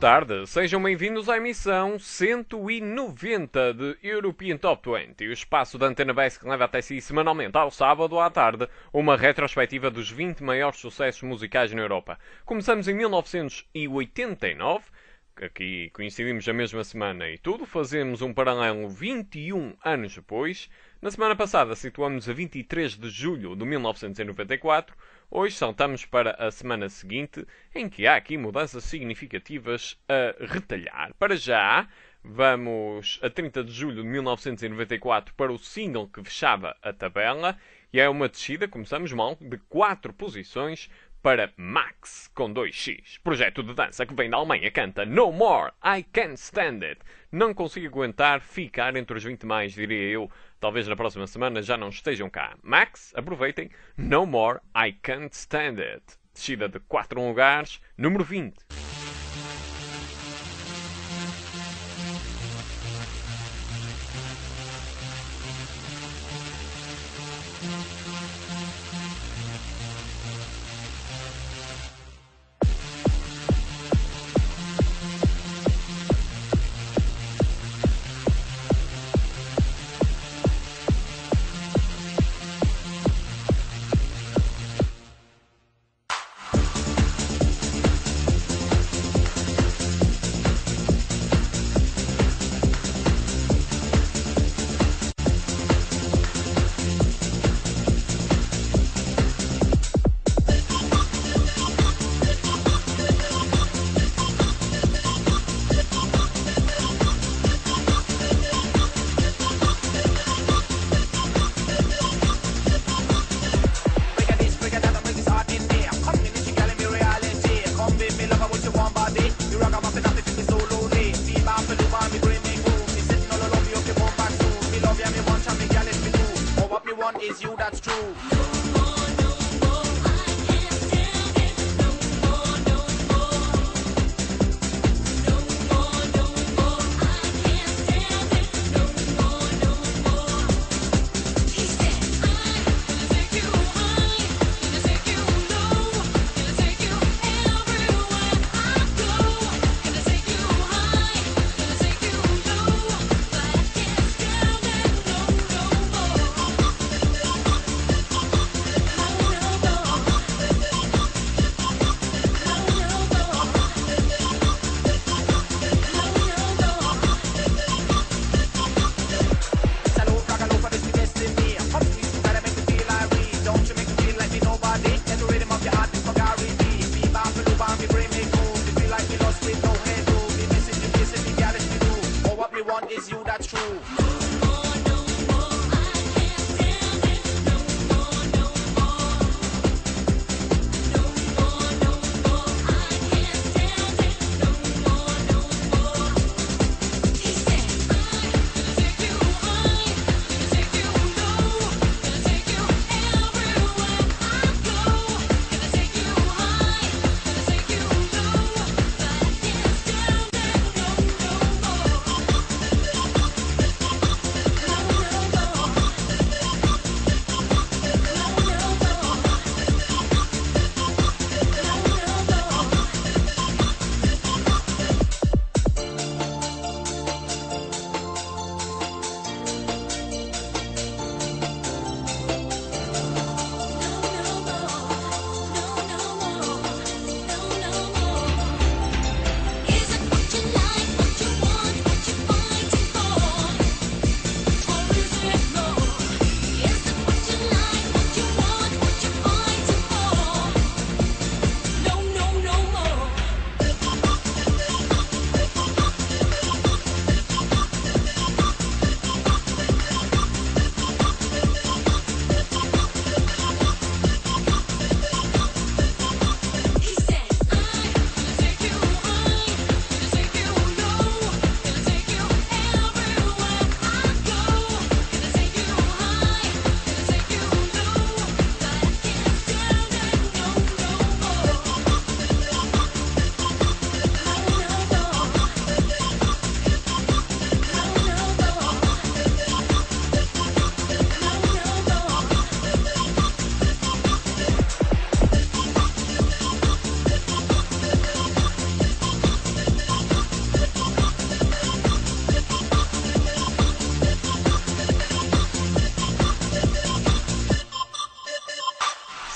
tarde, sejam bem-vindos à emissão 190 de European Top 20, o espaço da Antena Base que leva até si semanalmente ao sábado à tarde uma retrospectiva dos 20 maiores sucessos musicais na Europa. Começamos em 1989, aqui coincidimos a mesma semana e tudo, fazemos um paralelo 21 anos depois. Na semana passada situamos a 23 de julho de 1994, hoje saltamos para a semana seguinte, em que há aqui mudanças significativas a retalhar. Para já, vamos a 30 de julho de 1994 para o single que fechava a tabela, e é uma descida, começamos mal, de 4 posições, para Max, com 2x. Projeto de dança que vem da Alemanha canta No More, I Can't Stand It. Não consigo aguentar ficar entre os 20 mais, diria eu. Talvez na próxima semana já não estejam cá. Max, aproveitem. No More, I Can't Stand It. Descida de 4 lugares, número 20.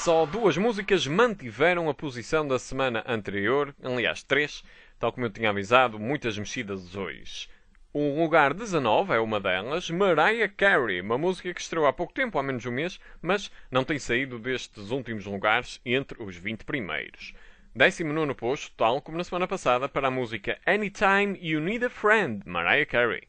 Só 2 músicas mantiveram a posição da semana anterior, aliás 3, tal como eu tinha avisado, muitas mexidas hoje. O lugar 19 é uma delas, Mariah Carey, uma música que estreou há pouco tempo, há menos de um mês, mas não tem saído destes últimos lugares entre os 20 primeiros. 19º posto, tal como na semana passada, para a música Anytime You Need a Friend, Mariah Carey.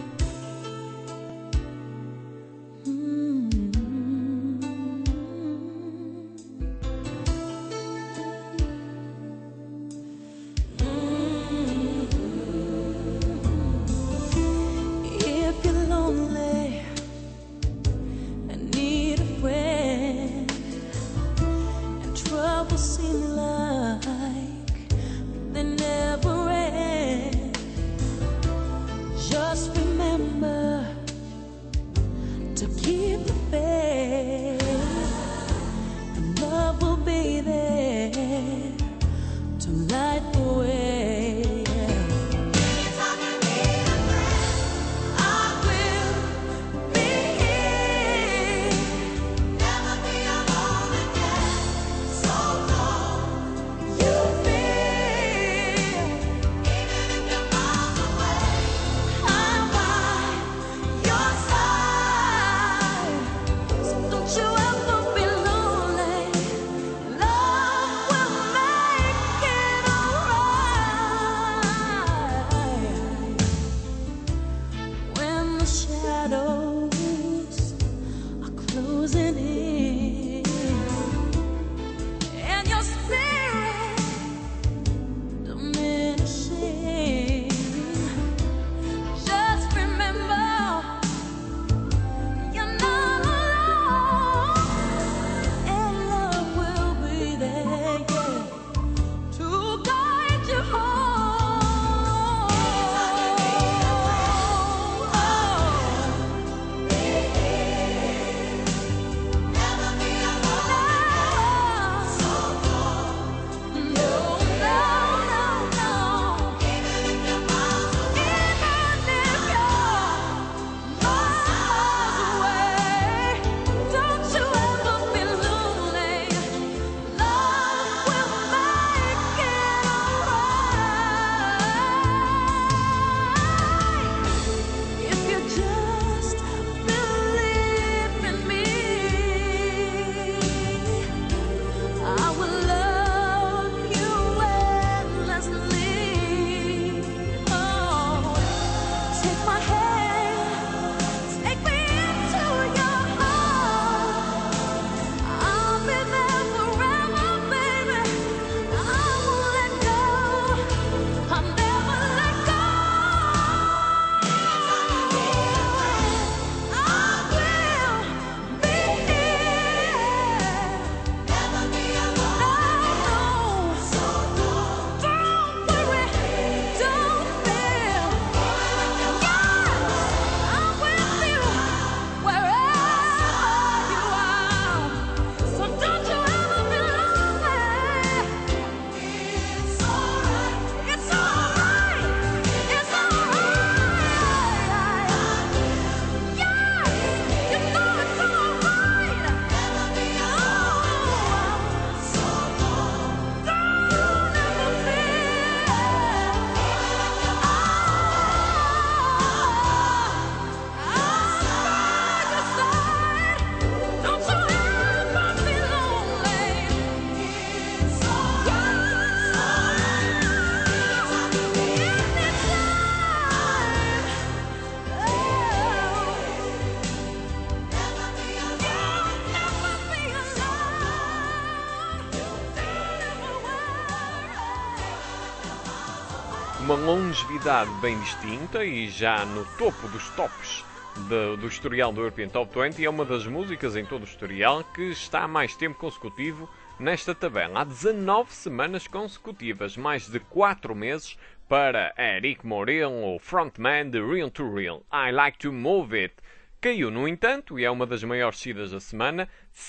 Uma longevidade bem distinta e já no topo dos tops do historial do European Top 20, é uma das músicas em todo o historial que está há mais tempo consecutivo nesta tabela. Há 19 semanas consecutivas, mais de 4 meses, para Eric Morillo, o frontman de Real to Real. I Like to Move It. Caiu, no entanto, e é uma das maiores descidas da semana,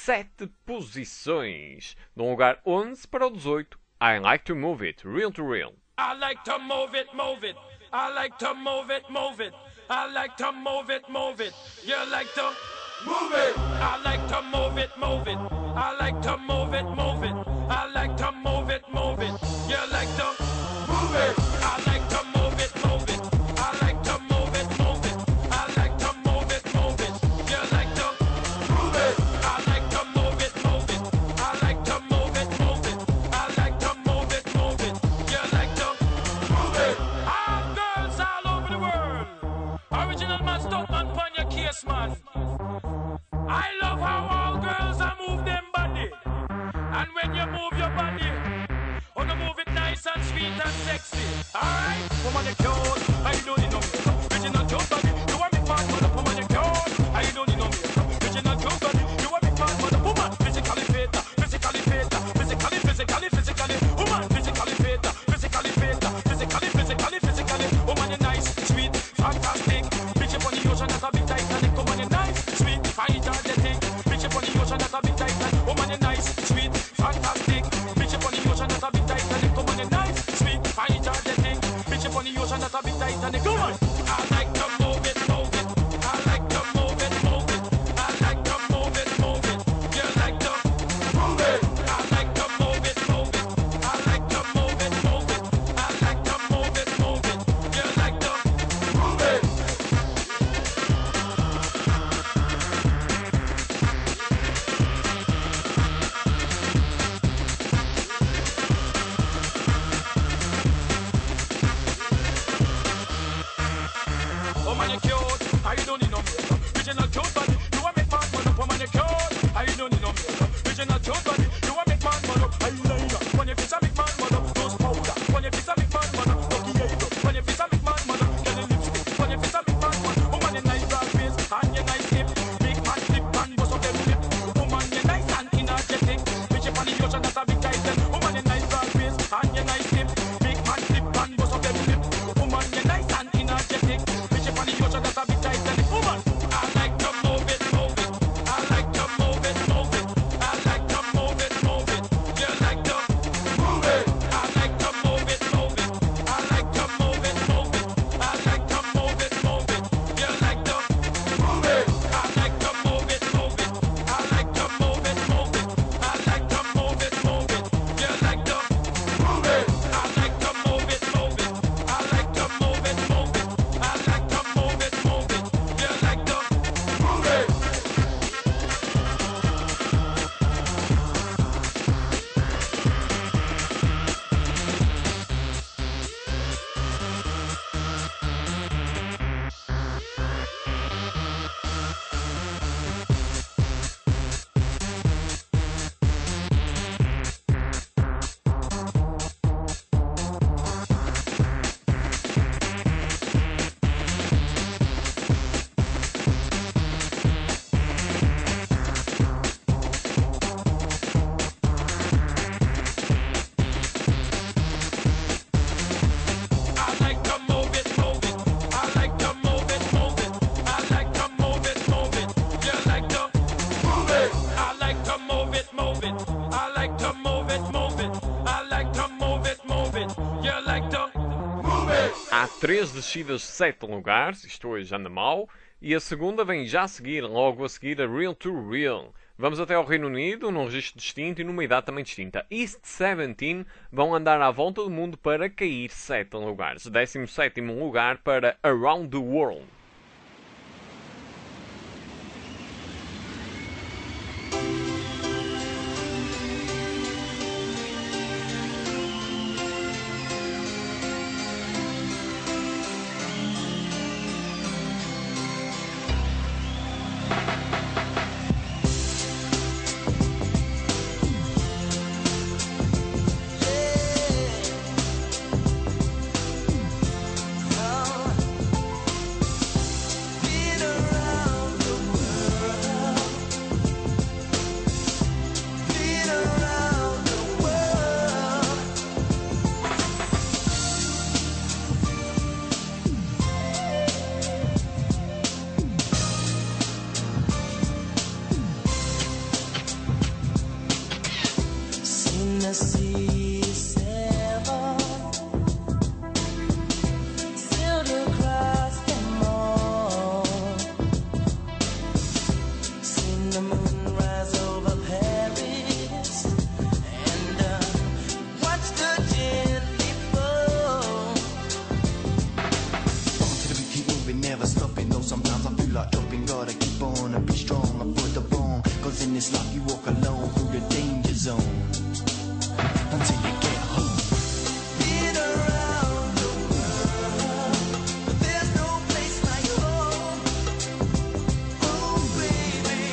7 posições. De um lugar 11 para o 18. I Like to Move It, Real to Real. I like to move it, move it. I like to move it, move it. I like to move it, move it. You like to move it. I like to move it, move it. I like to move it, move it. I like to move it, move it. You like to move it. I like to move it, move it. I like to move it, move it. I like to move it, move it. You like to move it. I like to move it, move it. I like to move it, move it. I like to move it, move it. You like to move it. All girls all over the world. Original man, stuck man, pon your case, man. I love how all girls are move them body. And when you move your body, oh, you move it nice and sweet and sexy. Alright? Woman, you cute. I don't need no makeup. Original cute body. You want me fat, mother. Woman, you cute. I don't need no makeup. Original cute body. You want me fat, mother. Woman, physically fit. Physically fit. Physically. Woman, physically fit. Physically fit. Physically. Woman, you nice, sweet, fantastic. Bitch up on the ocean, that's a big Titanic. Woman, you nice, sweet, fine, energetic. Bitch up on the ocean, that's a big Titanic. Woman, you nice, sweet, fantastic. Bitch up on the ocean, that's a big Titanic. Woman, you nice, sweet, fine, energetic. Bitch up on the ocean, that's a big Titanic. Come on. I like to move it, move it. I like to move it, move it. I like to move it, move it. You like to move it. I like to move it, move it. I like to move it, move it. I like to move it, move it. You like to move it. Oh man, you cute. I don't need no makeup. Original cute body. You want me man, mother. Oh man, you cute. I don't need no makeup. Original cute body. You want me man, mother. Eyeliner. When you face a big man, mother. Nose powder. When you face a big man, mother. Lucky eyebrow. When you face a big man, mother. Get a lipstick. When you face a big man, mother. Oh man, you nice broad face and you nice hip. Big man lip and bust up them lip. Oh man, you nice and energetic. Bitch up on the ocean, that's a big titan. Oh man, you nice broad face and you nice hip. Big man lip and bust up them lip. Oh man, you nice and energetic. Bitch up on the ocean, that's a big titan. Oh man, I like to move it, move it. I like to move it, move it. I like to move it, move it. You like to move it. I like to move it, move it. I like to move it, move it. I like to move it, move it. You like to move it. I like to move it, move it. I like to move it, move it. I like to move it, move it. You like to move it. I like to move it, move it. I like to move it, move it. I like to move it, move it. You like to move it. I like to move it, move it. I like to move it, move it. I like to move it, move it. You like to move it. I like to move it, move it. I like to move it, move it. I like to move it, move it. You like to move it. Há 3 descidas de 7 lugares, isto hoje anda mal, e a segunda vem já a seguir, logo a seguir a Real to Real. Vamos até ao Reino Unido, num registro distinto e numa idade também distinta. East 17 vão andar à volta do mundo para cair 7 lugares. 17º lugar para Around the World. fucked up and gotta keep on and be strong and put the bone. Cause in this life you walk alone through the danger zone until you get home. Been around the world, but there's no place like home. Oh baby.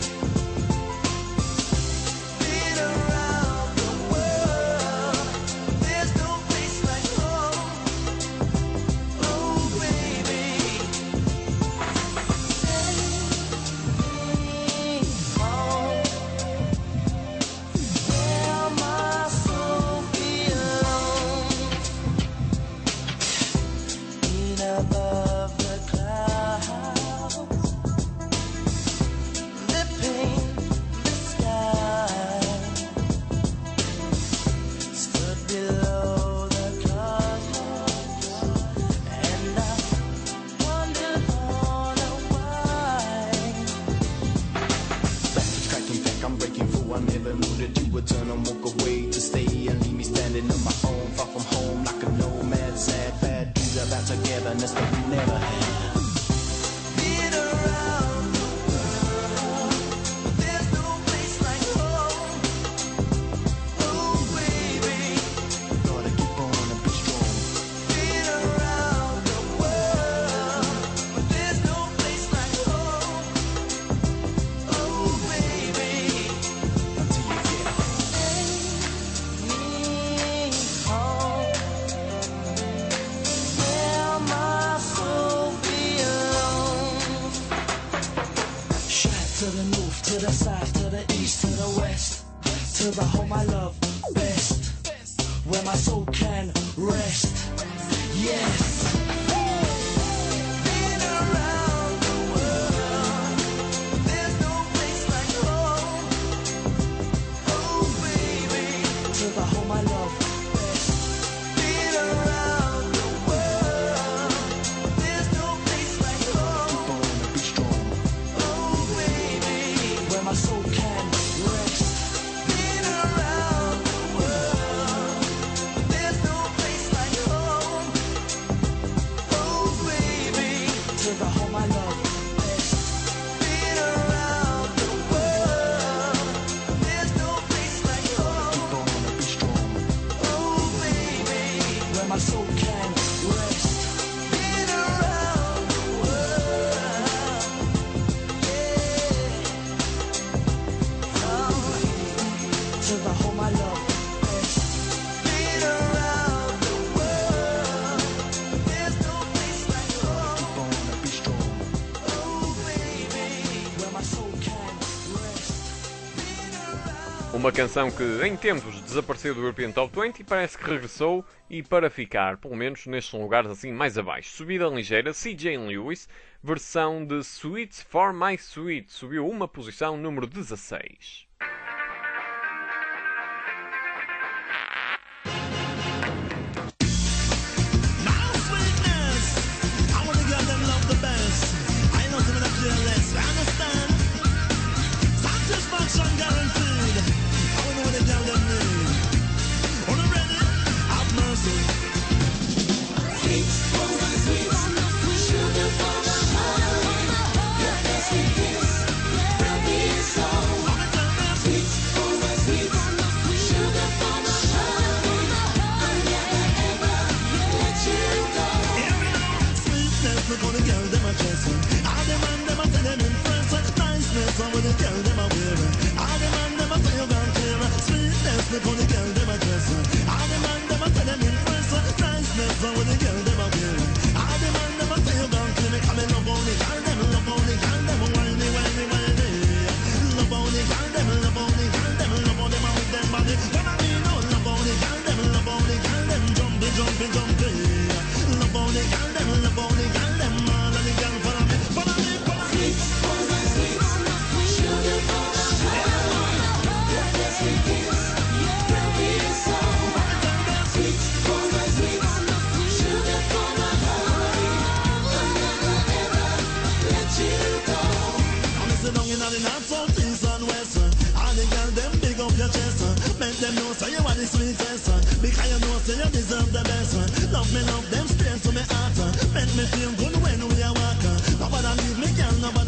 Been around the world, there's no place like home. Oh baby. Above the clouds, lipping the sky, stood below the clouds, and I wondered on why. Back to striking back, I'm breaking through. I never knew that you would turn and walk away to stay and leave me standing on my own, far from home, like a nomad, sad, bad dudes about togetherness that we never had. Been around the world, but there's no place like home. Oh baby, gotta keep on and be strong. Been around the world, but there's no place like home. Oh baby, until you get home. Where my soul belongs. Shout to the north, to the south, to the east, to the west, to the home I love best, where my soul can rest. Yes. Been around the world, but there's no place like home. Oh baby, to the home I love best. Been around the world, but there's no place like home. Keep on and be strong. Oh baby, where my soul can rest. Been around the world, but there's no place like home. Oh baby, to the home I love best. Been around the world, but there's no place like home. Keep on and be strong. Oh baby, where my soul can rest. Been around the world, yeah. Oh, to the home I love best. Been around the world, but there's no place like home. Keep on and be strong. Oh baby, where my soul can rest. Been around. Uma canção que em tempos desapareceu do European Top 20 e parece que regressou e para ficar, pelo menos nestes lugares assim mais abaixo. Subida ligeira, CJ Lewis, versão de Sweet for My Sweet, subiu uma posição, número 16. My sweetness, I wanna give them love the best. I know some of them fearless, I understand. Satisfaction guaranteed. I wanna what the girl them need. On the ready, have mercy. Sweet for my sweet, sugar for my honey. Your best sweet kiss will be a song. On the tell them, Sweet for my sweet, sugar for my honey. I'll never ever let you go. here we go. Sweetness, look how the girl them a dress. All the man them a tell them impress. Niceness, how the girl them a wear. All the man them a say you gone clear. Sweetness, look how the girl them a dress. All the man them a tell them impress. Niceness, how the girl them a wear. All the man them a say you gone clear. Come and love on the girl them, love on the girl them, whiny, whiny, whiny. Love on the girl them, love on the girl them, love on them and with them body. When I mean no, love on the girl them, love on the girl them, jumping, jumping, jumping. Love on the girl them, love on the girl them, all of the girl follow me, follow me, follow me. Sweet for my sweet, sugar for my honey. Your best sweet kiss will be a song. Sweet for my sweet, sugar for my honey. I'll never ever let you go. I'm sit down in the north, south, east and west. All the girls them big up your chest. Make them know say you are the sweetest. Because you know say you deserve the best. Love me, love them straight to me heart. Make me feel good when we are walking. Nobody leave me, girl, nobody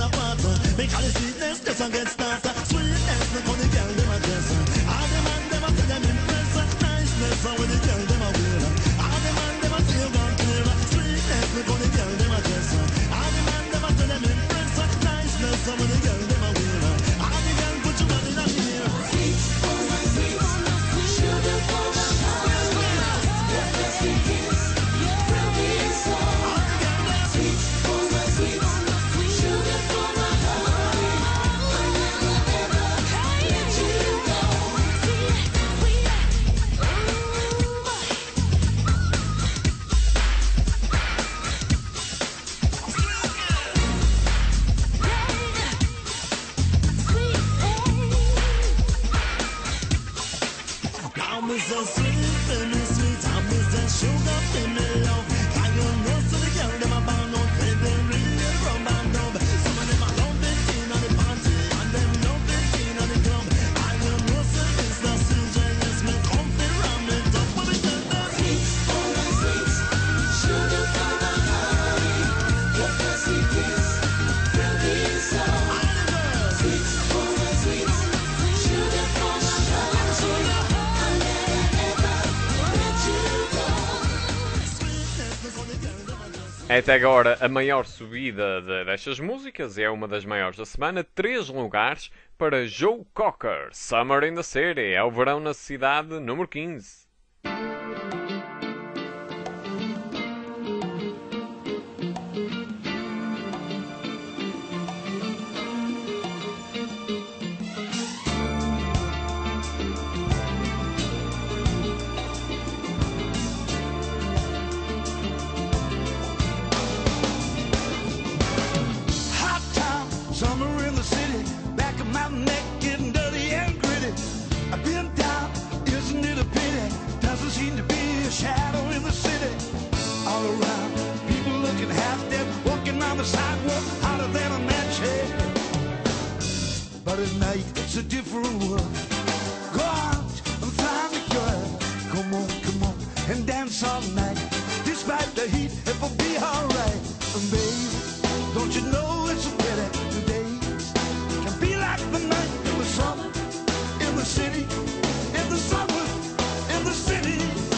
É até agora a maior subida destas músicas, é uma das maiores da semana. 3 lugares para Joe Cocker, Summer in the City, é o verão na cidade, número 15. Hot town, summer in the city. Back of my neck getting dirty and gritty. I've been down, isn't it a pity? Doesn't seem to be a shadow in the city. All around, people looking half dead, walking on the sidewalk, hotter than a match head. But at night, it's a different world. Go out and find a girl. Come on, and dance all night. Despite the heat, it will be alright. And baby, don't you know it's a pity the days can be like the night in the summer, in the city, in the summer, in the city.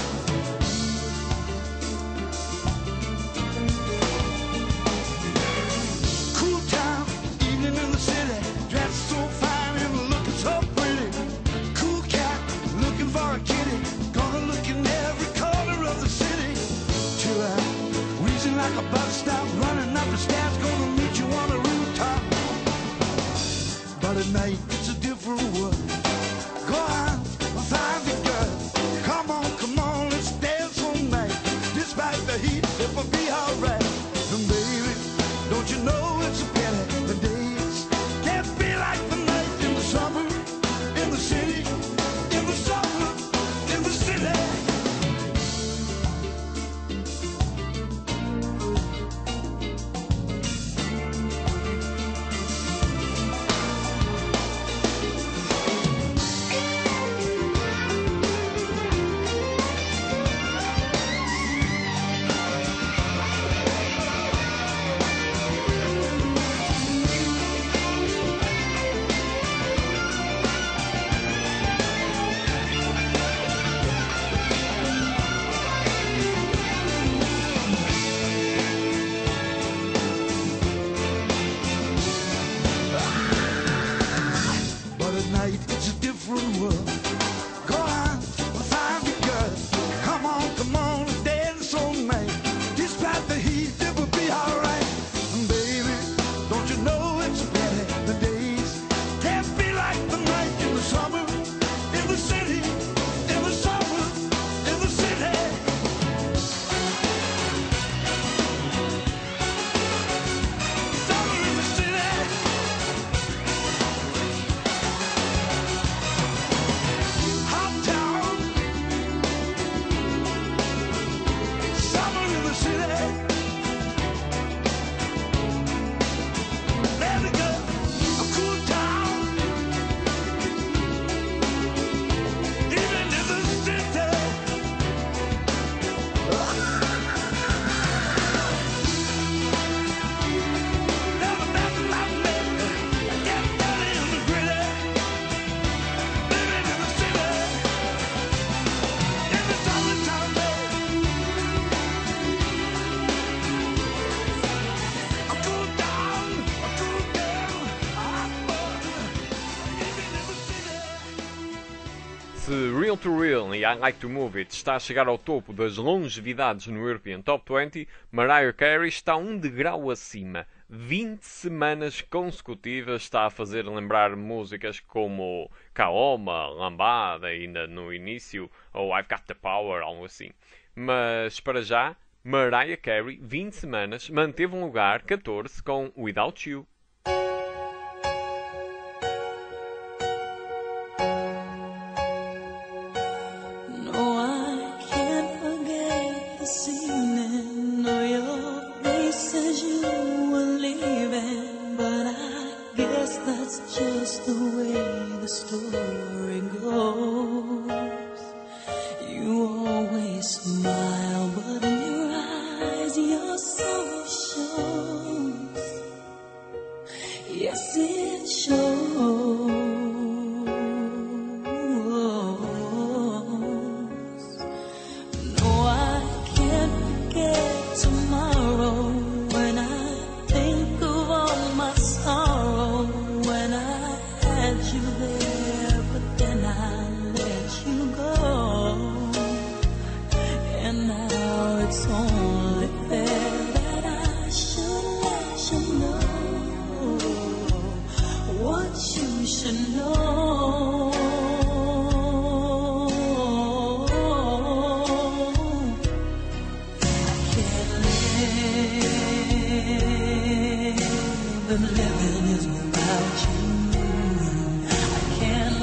Cool town, evening in the city, dressed so fine and looking so pretty. Cool cat, looking for a kitty, gonna look in every corner of the city. Chill out, wheezing like a bus stop, running up the stairs, gonna meet you on the rooftop. But at night, it's a different world. Go on, find the girl. Come on, let's dance all night. Despite the heat, it will be alright. And baby, don't you know it's a pity the days can't be like the night in the summer, in the city, in the summer, in the city. But at night it's a different world. Go on, find a girl. Come on, dance all night. Despite the heat, it will be alright. And baby, don't you know it's a pity the days can't be like the night in the summer, in the city, in the summer, in the city. Summer in the city. Hot town, summer in the city. Let it go, a cool town, even in the city. Never met my baby, get dirty in the gritty. Living in the city, in the summertime, baby. A cool down, a cool girl, a hot boy, living in the city. Se Real to Real e I Like to Move It está a chegar ao topo das longevidades no European Top 20, Mariah Carey está um degrau acima. 20 semanas consecutivas está a fazer lembrar músicas como Kaoma, Lambada, ainda no início, ou I've Got the Power, algo assim. Mas para já, Mariah Carey, 20 semanas, manteve um lugar 14 com Without You. No, I can't forget this evening or your face as you were leaving. But I guess that's just the way the story goes. You always smile, but in your eyes your soul shows. Yes, it shows. No, I can't forget tomorrow. living is without you. I can't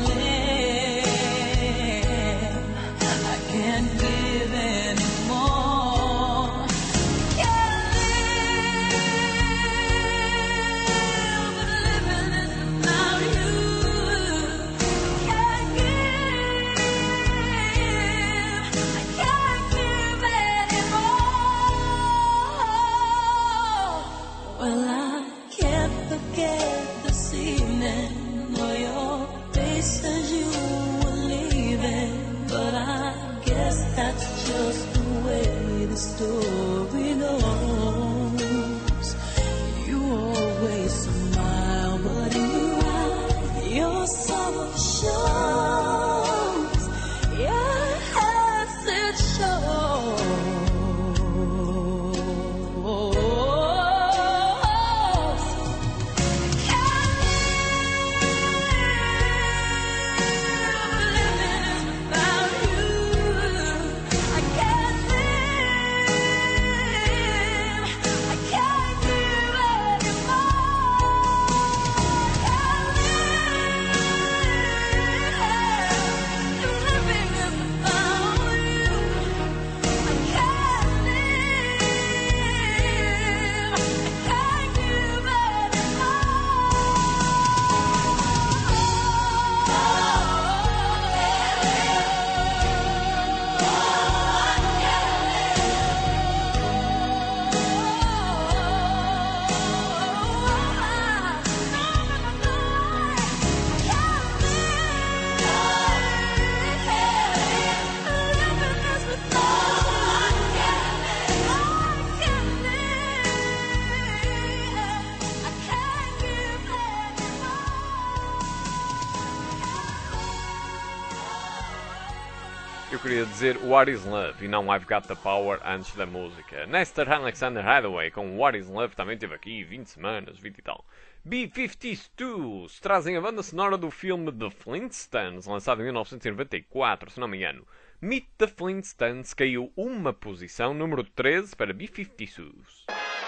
live. I can't give anymore. Can't live. But living is without you. Can't give. I can't give anymore. Well, I can't forget this evening or your face as you were leaving. But I guess that's just the way the story goes. You always smile, but in your eyes, your sorrow shows. Yes, it shows. Eu queria dizer What is Love e não I've Got the Power antes da música. Nestor Alexander Hathaway com What is Love também esteve aqui 20 semanas, 20 e tal. B-52s trazem a banda sonora do filme The Flintstones, lançado em 1994, se não me engano. Meet the Flintstones caiu uma posição, número 13 para B-52s.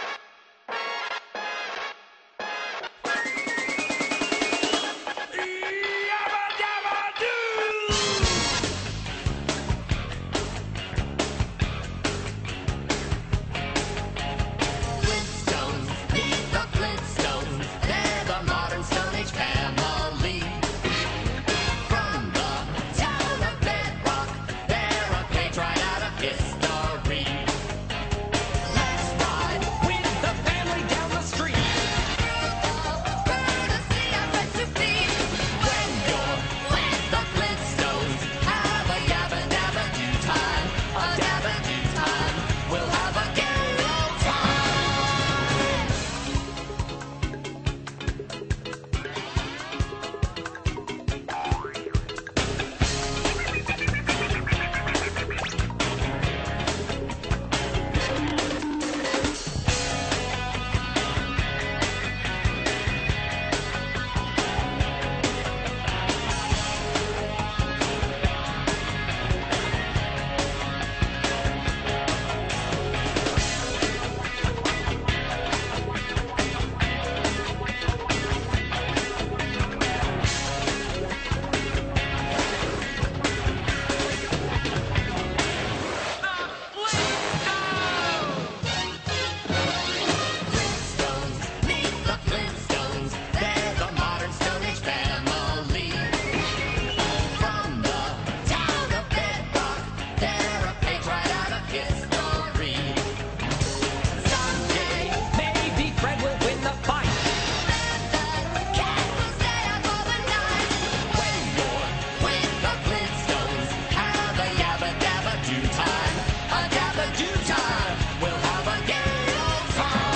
Flintstones, meet the Flintstones. They're the modern Stone Age family. From the town of Bedrock, they're a page right out of history. Let's ride with the family down the street. Courtesy of what you see. When you're with the Flintstones, have a yabba dabba do time. A dabba do time. We'll have a gay old time. Flintstones, meet the Flintstones. They're the modern Stone Age family. From the town of Bedrock, they're a page right out of history. Someday, maybe Fred will win the fight. Cat will stay up all the night. When you're with the Flintstones, have a yabba dabba do time. A dabba do time. We'll have a gay old time.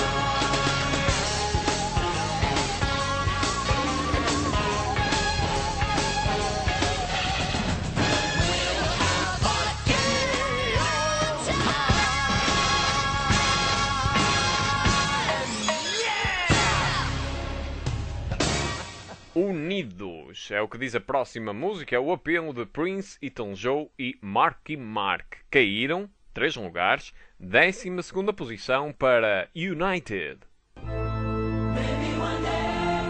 Unidos é o que diz a próxima música, é o apelo de Prince, Elton John e Marky Mark. Caíram 3 lugares, 12ª posição para United. Maybe one day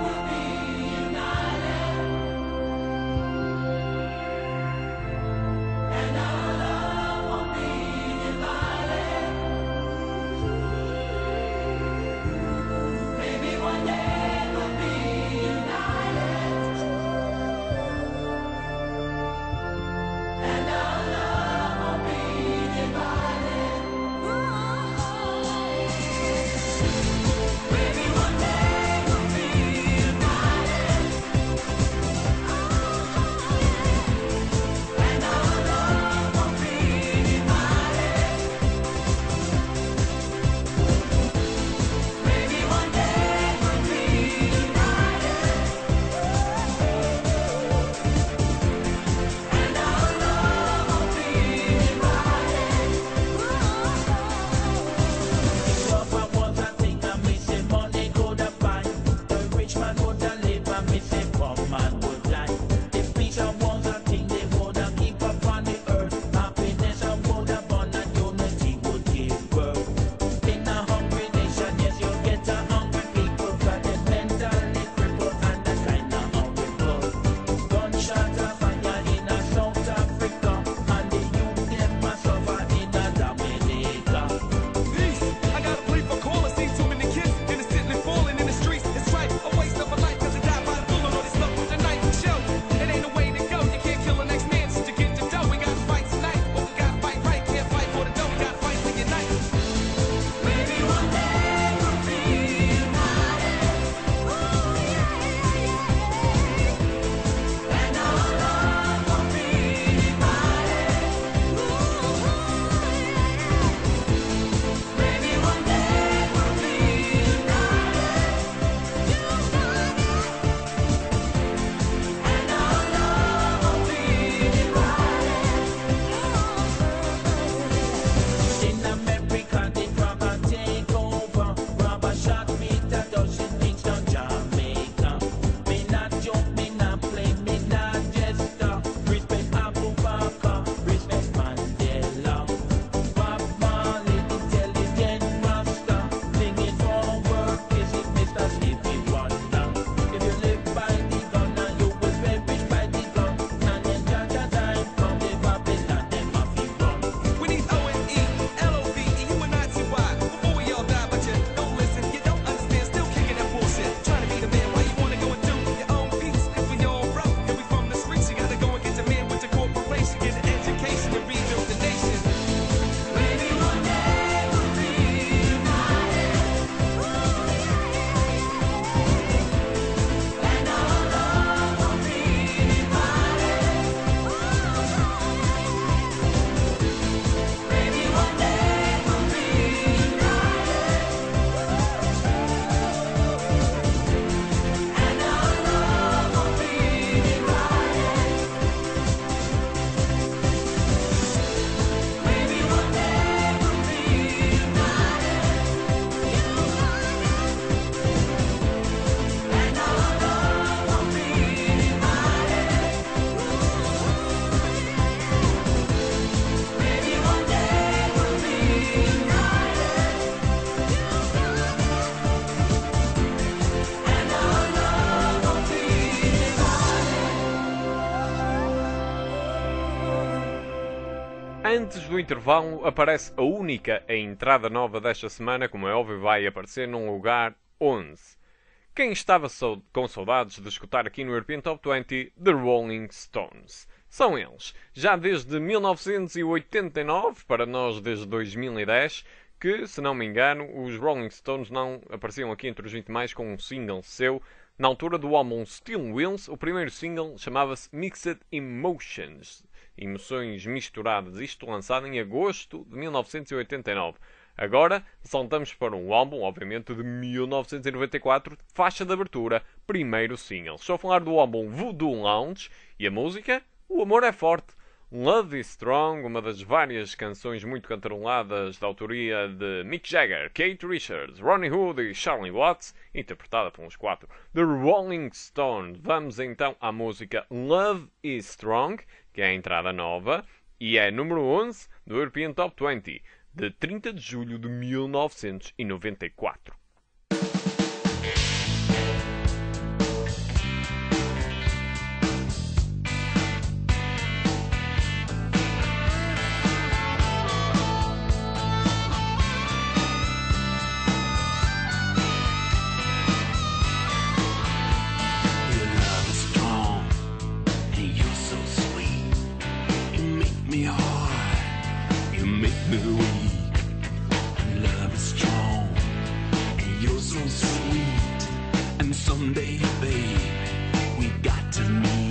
Antes do intervalo aparece a única entrada nova desta semana, como é óbvio, vai aparecer num lugar 11. Quem estava com saudades de escutar aqui no European Top 20, The Rolling Stones. São eles, já desde 1989, para nós desde 2010, que, se não me engano, os Rolling Stones não apareciam aqui entre os 20 mais com um single seu. Na altura do álbum Steel Wheels, o primeiro single chamava-se Mixed Emotions, emoções misturadas, isto lançado em agosto de 1989. Agora, saltamos para um álbum, obviamente, de 1994, faixa de abertura, primeiro single. Estou a falar do álbum Voodoo Lounge e a música, O Amor é Forte. Love is Strong, uma das várias canções muito cantaroladas da autoria de Mick Jagger, Keith Richards, Ronnie Hood e Charlie Watts, interpretada pelos quatro The Rolling Stones. Vamos então à música Love is Strong, que é a entrada nova, e é número 11 do European Top 20, de 30 de julho de 1994. Someday, babe, we got to meet.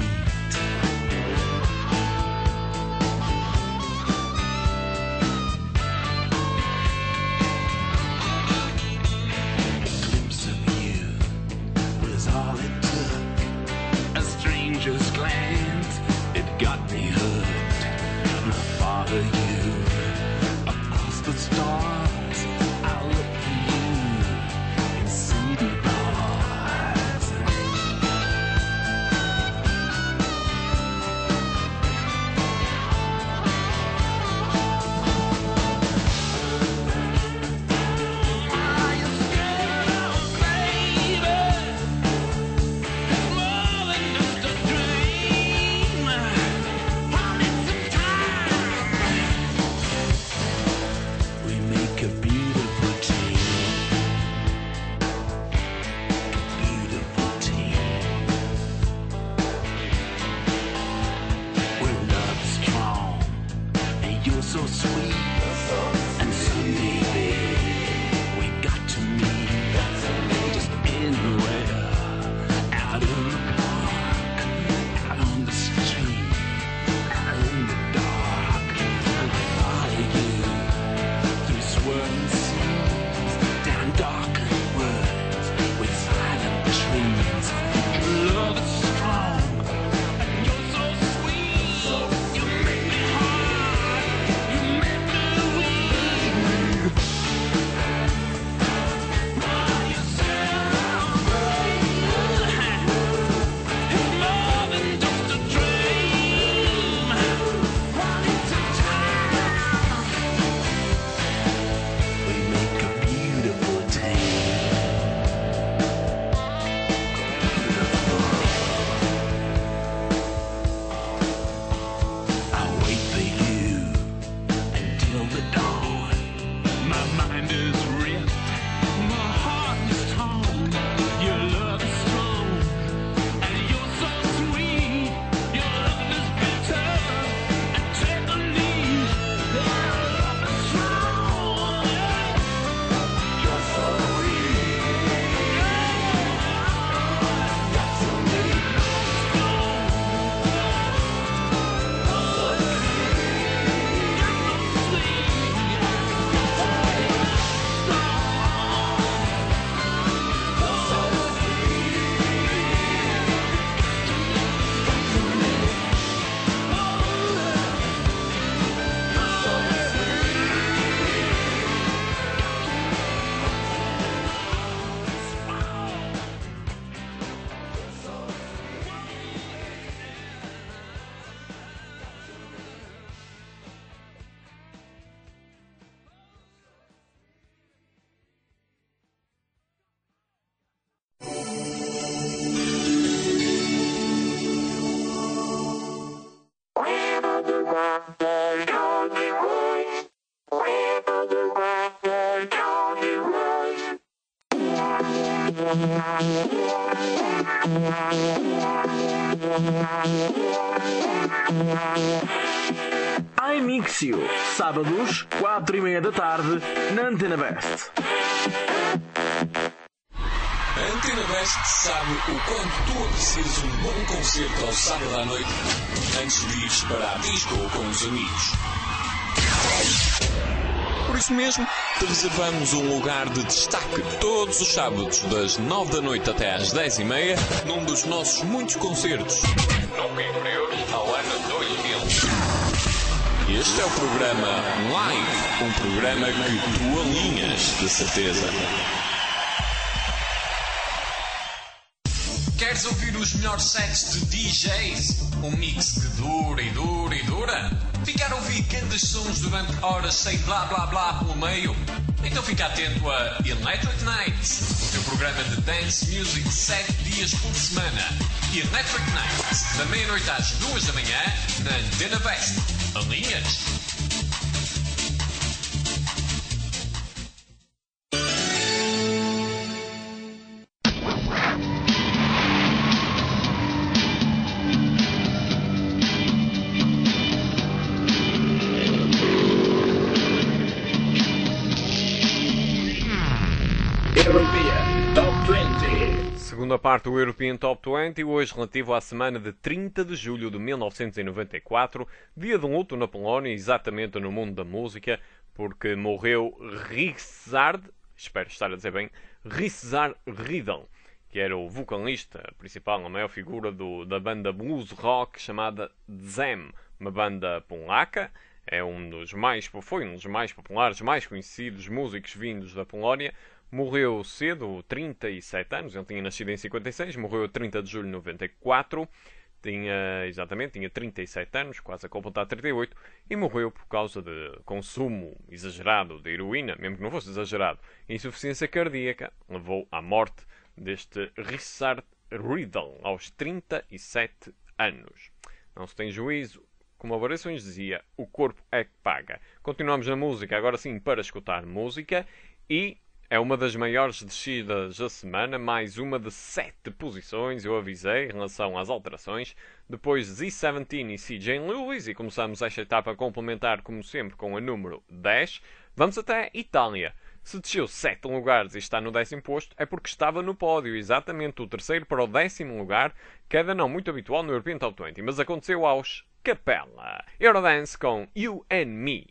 A glimpse of you was all it took. A stranger's glance, it got me hooked. And I follow you across the stars. I look for you in city bars. iMixio, sábados, 4:30 da tarde, na Antena Best. A Antena Best sabe o quanto tu aprecias um bom concerto ao sábado à noite antes de ires para a disco ou com os amigos. Por isso mesmo, te reservamos um lugar de destaque todos os sábados, das 9 da noite até às 10:30, num dos nossos muitos concertos. Nunca inferior ao ano 2000. Este é o programa Live, um programa que tu alinhas, de certeza. Queres ouvir os melhores sets de DJs? Um mix que dura e dura e dura? Ficar a ouvir grandes sons durante horas sem blá blá blá pelo meio? Então fica atento a Electric Nights, o teu programa de dance music 7 dias por semana. Electric Nights, da meia-noite às 2 da manhã, na Antena Best. Alinhas? Segunda parte do European Top 20, hoje relativo à semana de 30 de julho de 1994, dia de luto na Polónia, exatamente no mundo da música, porque morreu Ryszard, espero estar a dizer bem, Ryszard Riedel, que era o vocalista principal, a maior figura da banda blues rock chamada Zem, uma banda polaca. Foi um dos mais populares, mais conhecidos músicos vindos da Polónia. Morreu cedo, 37 anos, ele tinha nascido em 56, morreu a 30 de julho de 94, tinha 37 anos, quase a completar 38, e morreu por causa de consumo exagerado de heroína, mesmo que não fosse exagerado. Insuficiência cardíaca levou à morte deste Ryszard Riedel, aos 37 anos. Não se tem juízo. Como a Variações dizia, o corpo é que paga. Continuamos na música, agora sim, para escutar música, e é uma das maiores descidas da semana, mais uma de 7 posições, eu avisei em relação às alterações. Depois Z17 e CJ Lewis, e começamos esta etapa a complementar, como sempre, com a número 10. Vamos até Itália. Se desceu 7 lugares e está no 10º posto, é porque estava no pódio, exatamente do 3º para o 10º lugar, queda não muito habitual no European Top 20, mas aconteceu aos Capella. Eurodance com You and Me.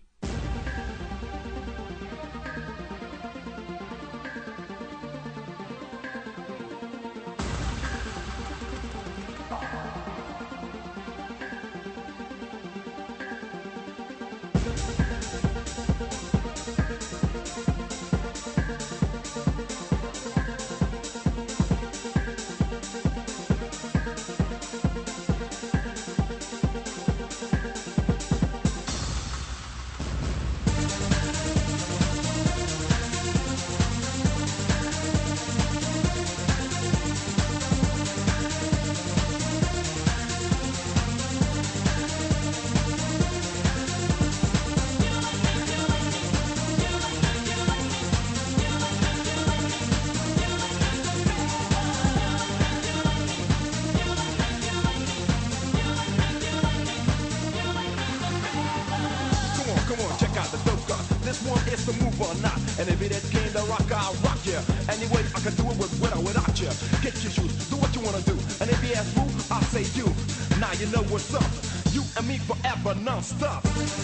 To move or not, and if it is came to rock, I'll rock you. Anyway, I can do it with or without you. Get your shoes, do what you wanna do, and if you ask who, I'll say you. Now you know what's up. You and me forever, non-stop.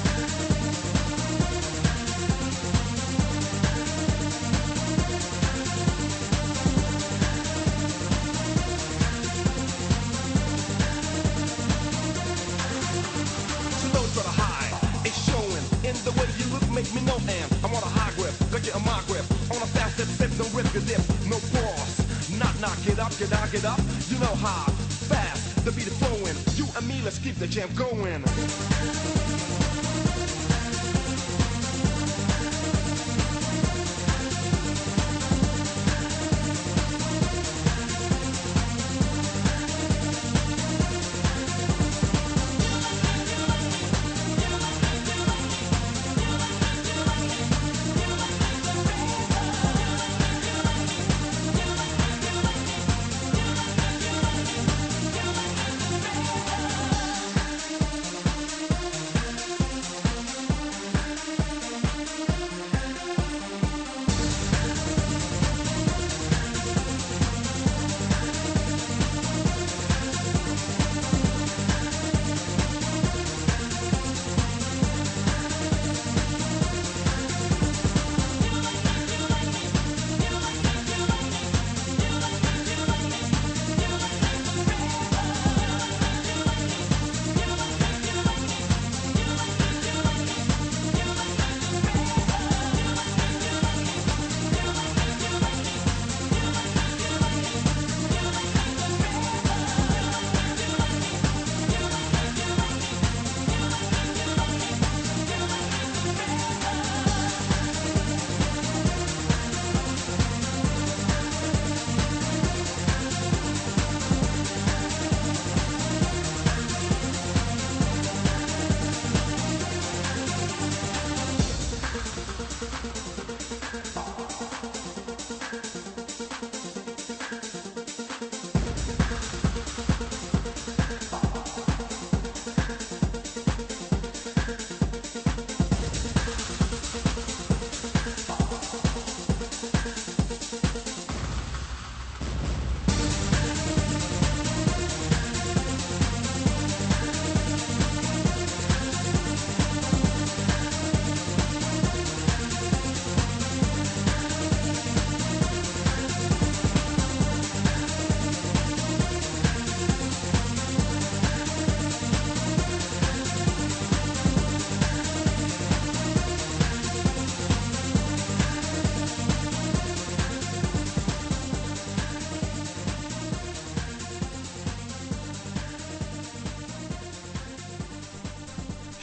Make me know I'm on a high grip, look at my grip. On a fast step, no risk of dip, no pause. Knock, get up, get up. You know how fast the beat is flowing. You and me, let's keep the jam going.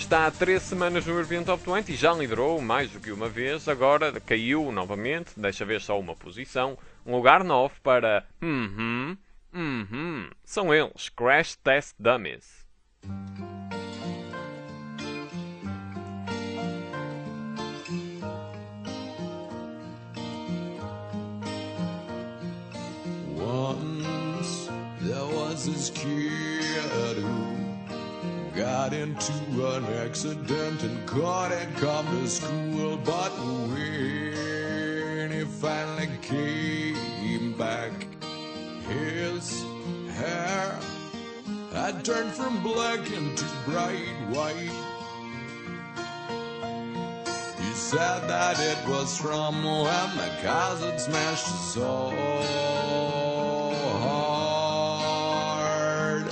está há 13 semanas no European Top 20 e já liderou mais do que uma vez. Agora caiu novamente, desta vez só uma posição. Um lugar 9 para... São eles, Crash Test Dummies. Once there was this kid who got into an accident and couldn't come to school. But when he finally came back, his hair had turned from black into bright white. He said that it was from when the cars had smashed his soul hard.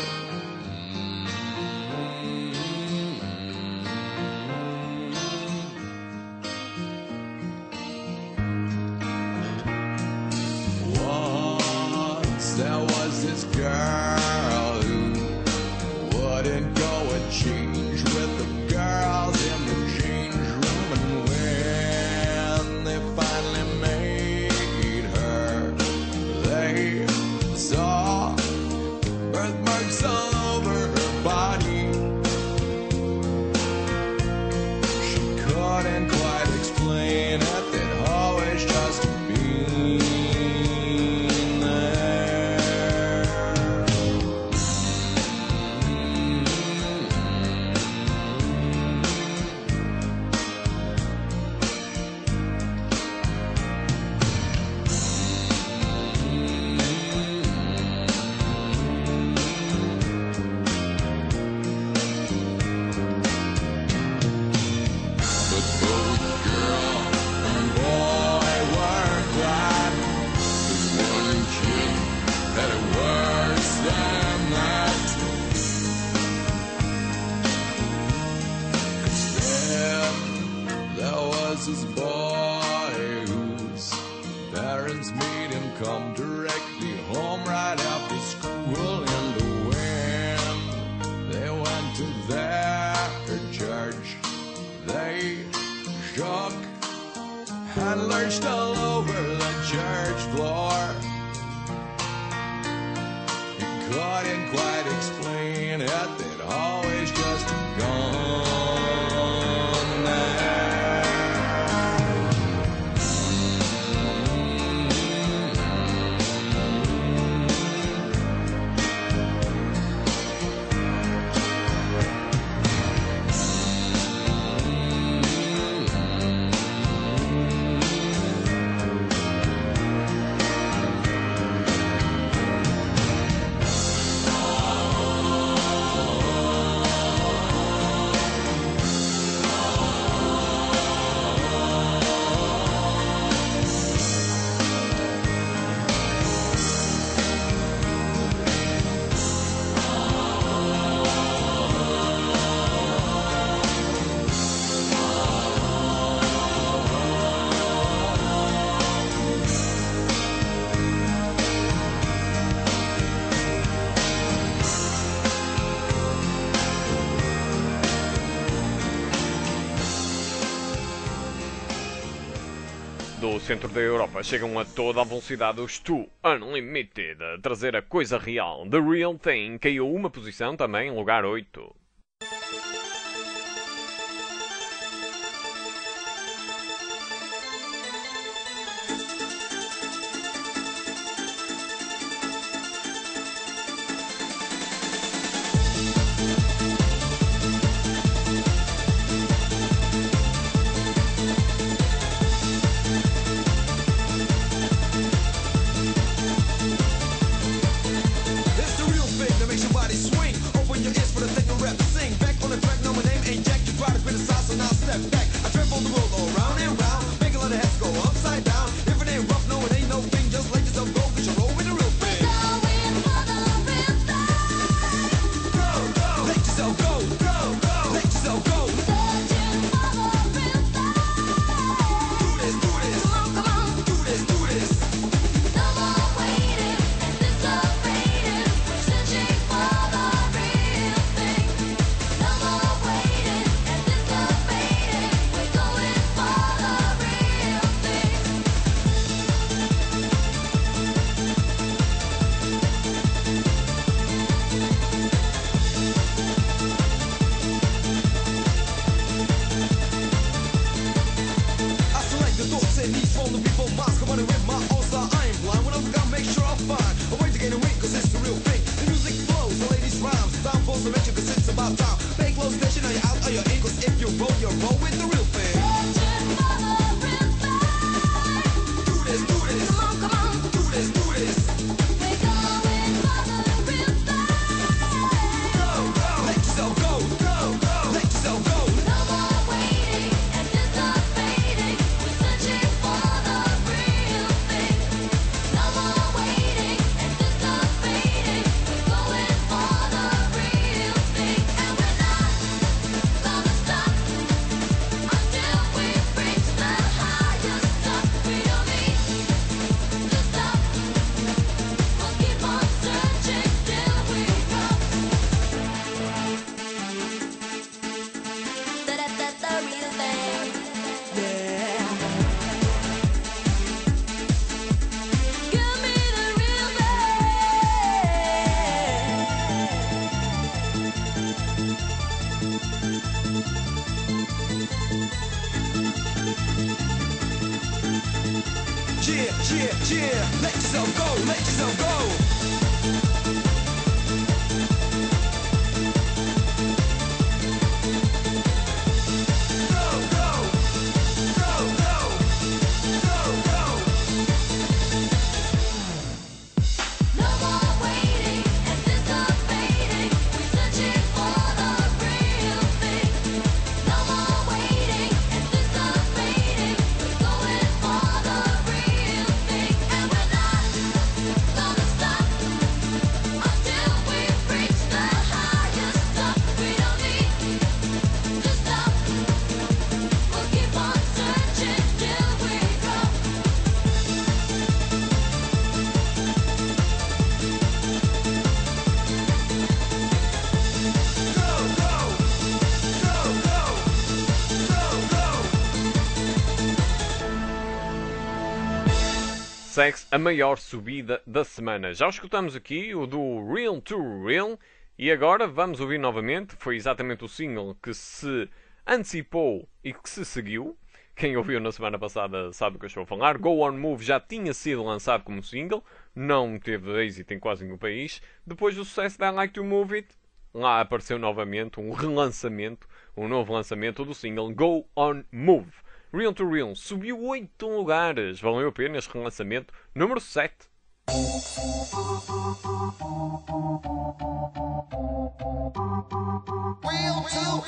Once there was this girl who wouldn't go and change with the girls in the change room, and when they finally made her, they saw birthmarks all over her body. She couldn't quite explain it, they'd always just been there. But both girl and boy were glad, 'cause one kid had it worse than that. 'Cause then there was this boy whose parents made him come directly home right after school, and when they went to their church, they shook and lurched all over the church floor. He couldn't quite explain it, they'd always just gone there. Do centro da Europa chegam a toda a velocidade os Two Unlimited a trazer a coisa real. The Real Thing caiu uma posição também, lugar 8. It's the real thing that makes your body swing. Open your ears for the thing rap. Sing back on the track. No, my name ain't Jack. You try to criticize, so now step back. I trample the world all round and round. Make a lot of heads go upside down. If it ain't rough, no, it ain't no thing. Just let yourself go, 'cause you roll with the real thing. Go, go. Let yourself go, go, go. Let yourself go. Do this, do this. Do this, do this. roll, you roll with the real thing. Do this, do this. Come on. Do this, do this. Go, go. Let yourself go, go, go. Let yourself go. No more waiting, and this not fading. We're searching for the real thing. No more waiting, and this not fading. We're going for the real thing, and we're not gonna stop until we reach the highest top. We don't need to stop. We'll keep on searching till we go. That's the real thing. Yeah. Give me the real Yeah, yeah, yeah. Let yourself go, let yourself go. Go, go. Go, go. Go, go. No more waiting, and this not fading. We're searching for the real thing. No more waiting, and this not fading. We're going for the real thing, and we're not gonna stop until we reach the highest top. We don't need to stop. We'll keep on searching till we go. Go, go. Go, go. Go, go. Segue-se a maior subida da semana. Já escutamos aqui o do Real to Real e agora vamos ouvir novamente. Foi exatamente o single que se antecipou e que se seguiu. Quem ouviu na semana passada sabe do que eu estou a falar. Go On Move já tinha sido lançado como single, não teve êxito em quase nenhum país. Depois do sucesso da I Like to Move It, lá apareceu novamente um relançamento, um novo lançamento do single Go On Move. Real to Real subiu 8 lugares. Valeu a pena este relançamento. Número 7. Real to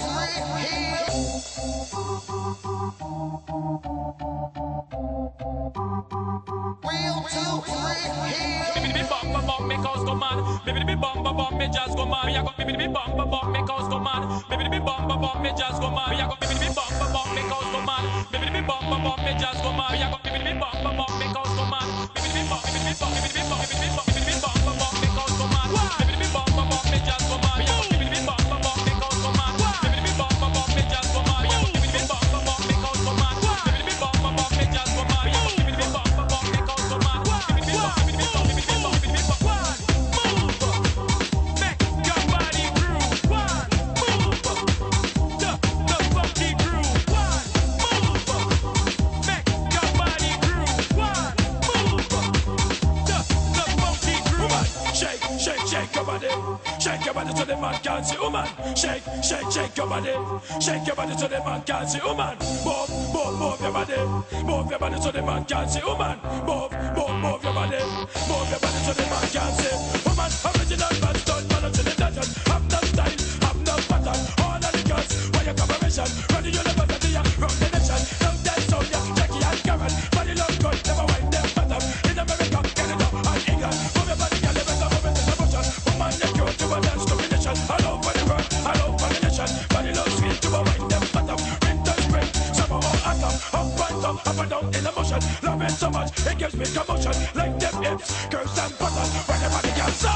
real. Bibbidi bum bum bum, make us go mad. Bibbidi bum bum bum, make jazz go mad. We a go bibbidi bum bum bum, make us go mad. Bibbidi bum bum bum, make jazz go mad. We a go bibbidi bum bum bum, make us go mad. Bibbidi bum bum bum, make jazz go mad. We a go bibbidi bum bum bum, make us go mad. Bibbidi bum, bibbidi bum, bibbidi bum, bibbidi bum, bibbidi bum bum bum, make us go mad. Bibbidi bum bum bum, make jazz go mad. We a go bibbidi bum bum bum, make us go mad. Bibbidi bum bum bum, make jazz go mad. We a go bibbidi bum bum bum, make us go mad. Bibbidi bum bum bum, make jazz go mad. We a go bibbidi bum bum bum, make us go mad. Bibbidi bum, bibbidi bum, bibbidi bum, bibbidi bum. Move, make your body groove. Move, the funky groove. Move, make your body groove. Move, the funky groove. Shake, shake, shake your body. Shake your body so the man can see, woman. Shake, shake, shake your body. Shake your body so the man can see, woman. Move, move, move your body. Move your body so the man can see, woman. Move, move, move your body. Move your body so the man can see. Woman, original man, don't follow to the dungeon. Have no style, have no pattern. All of the girls, why your collaboration? Ready university, rock the nation. Love that soul, yeah, Jackie and Karen. Body love good, never wind them bottom. In America, Canada, and England. Move your body, girl, you better move it to the motion. Woman, you're cute to a dance combination. All over the world, all over the nation. Body love sweet to a wind them bottom. Winter, spring, summer or autumn. Up and down in emotion. Love it so much, it gives me commotion. Like them hips, curves and buttons. Where the body can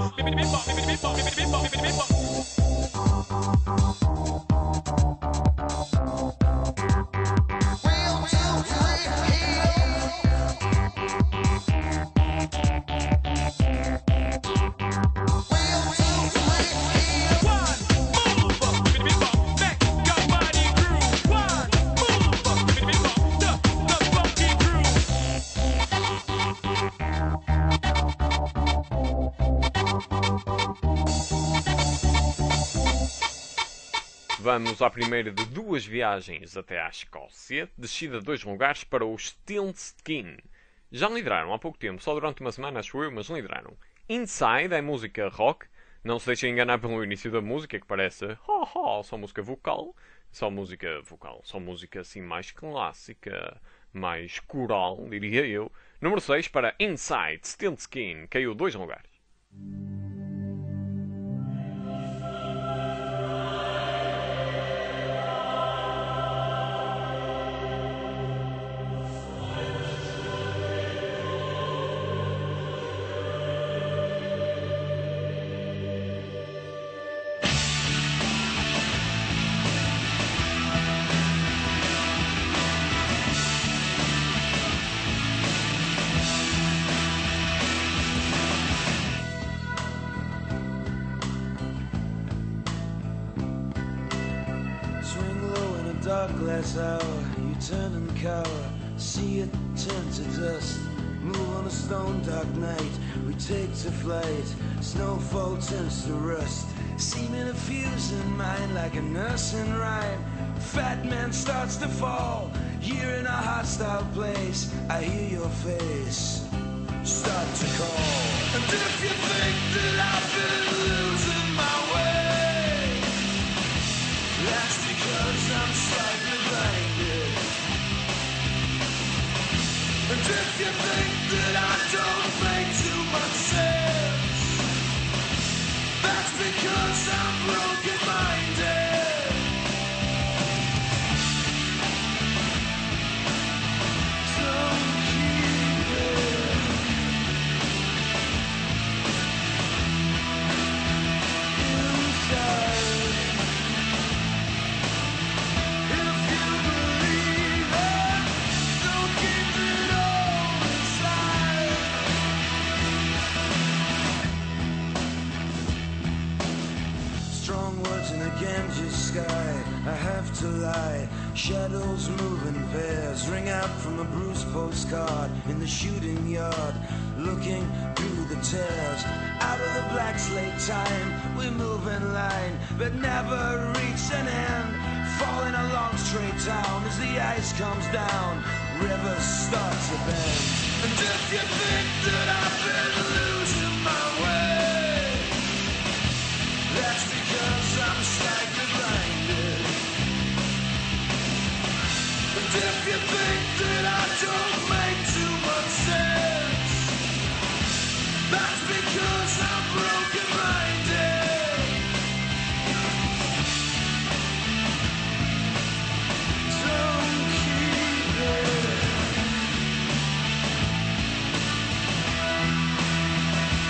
Vamos à primeira de duas viagens até à Escócia, descida 2 lugares para os Stiltskin. Já lideraram há pouco tempo, só durante uma semana acho eu, mas lideraram. Inside é música rock, não se deixem enganar pelo início da música, que parece só música vocal, só música assim mais clássica, mais coral, diria eu. Número 6 para Inside, Stiltskin, caiu 2 lugares. Dark glass hour, you turn and cower, see it turn to dust. Move on a stone dark night, we take to flight. Snowfall turns to rust, seeming to fuse in mind like a nursing rhyme. Fat man starts to fall, here in a hostile place. I hear your face start to call. And if you think that I've been losing my way, that's because I'm slightly blinded. And if you think that I don't make too much sense, that's because I'm broken-minded. Don't keep it inside. Sky, I have to lie. Shadows move in pairs, ring out from a bruised postcard in the shooting yard, looking through the tears. Out of the black slate time, we move in line, but never reach an end. Falling along straight down as the ice comes down, rivers start to bend. And if you think that I've been losing my way, that's because I'm staggered blinded. And if you think that I don't make too much sense, that's because I'm broken-minded. Don't keep it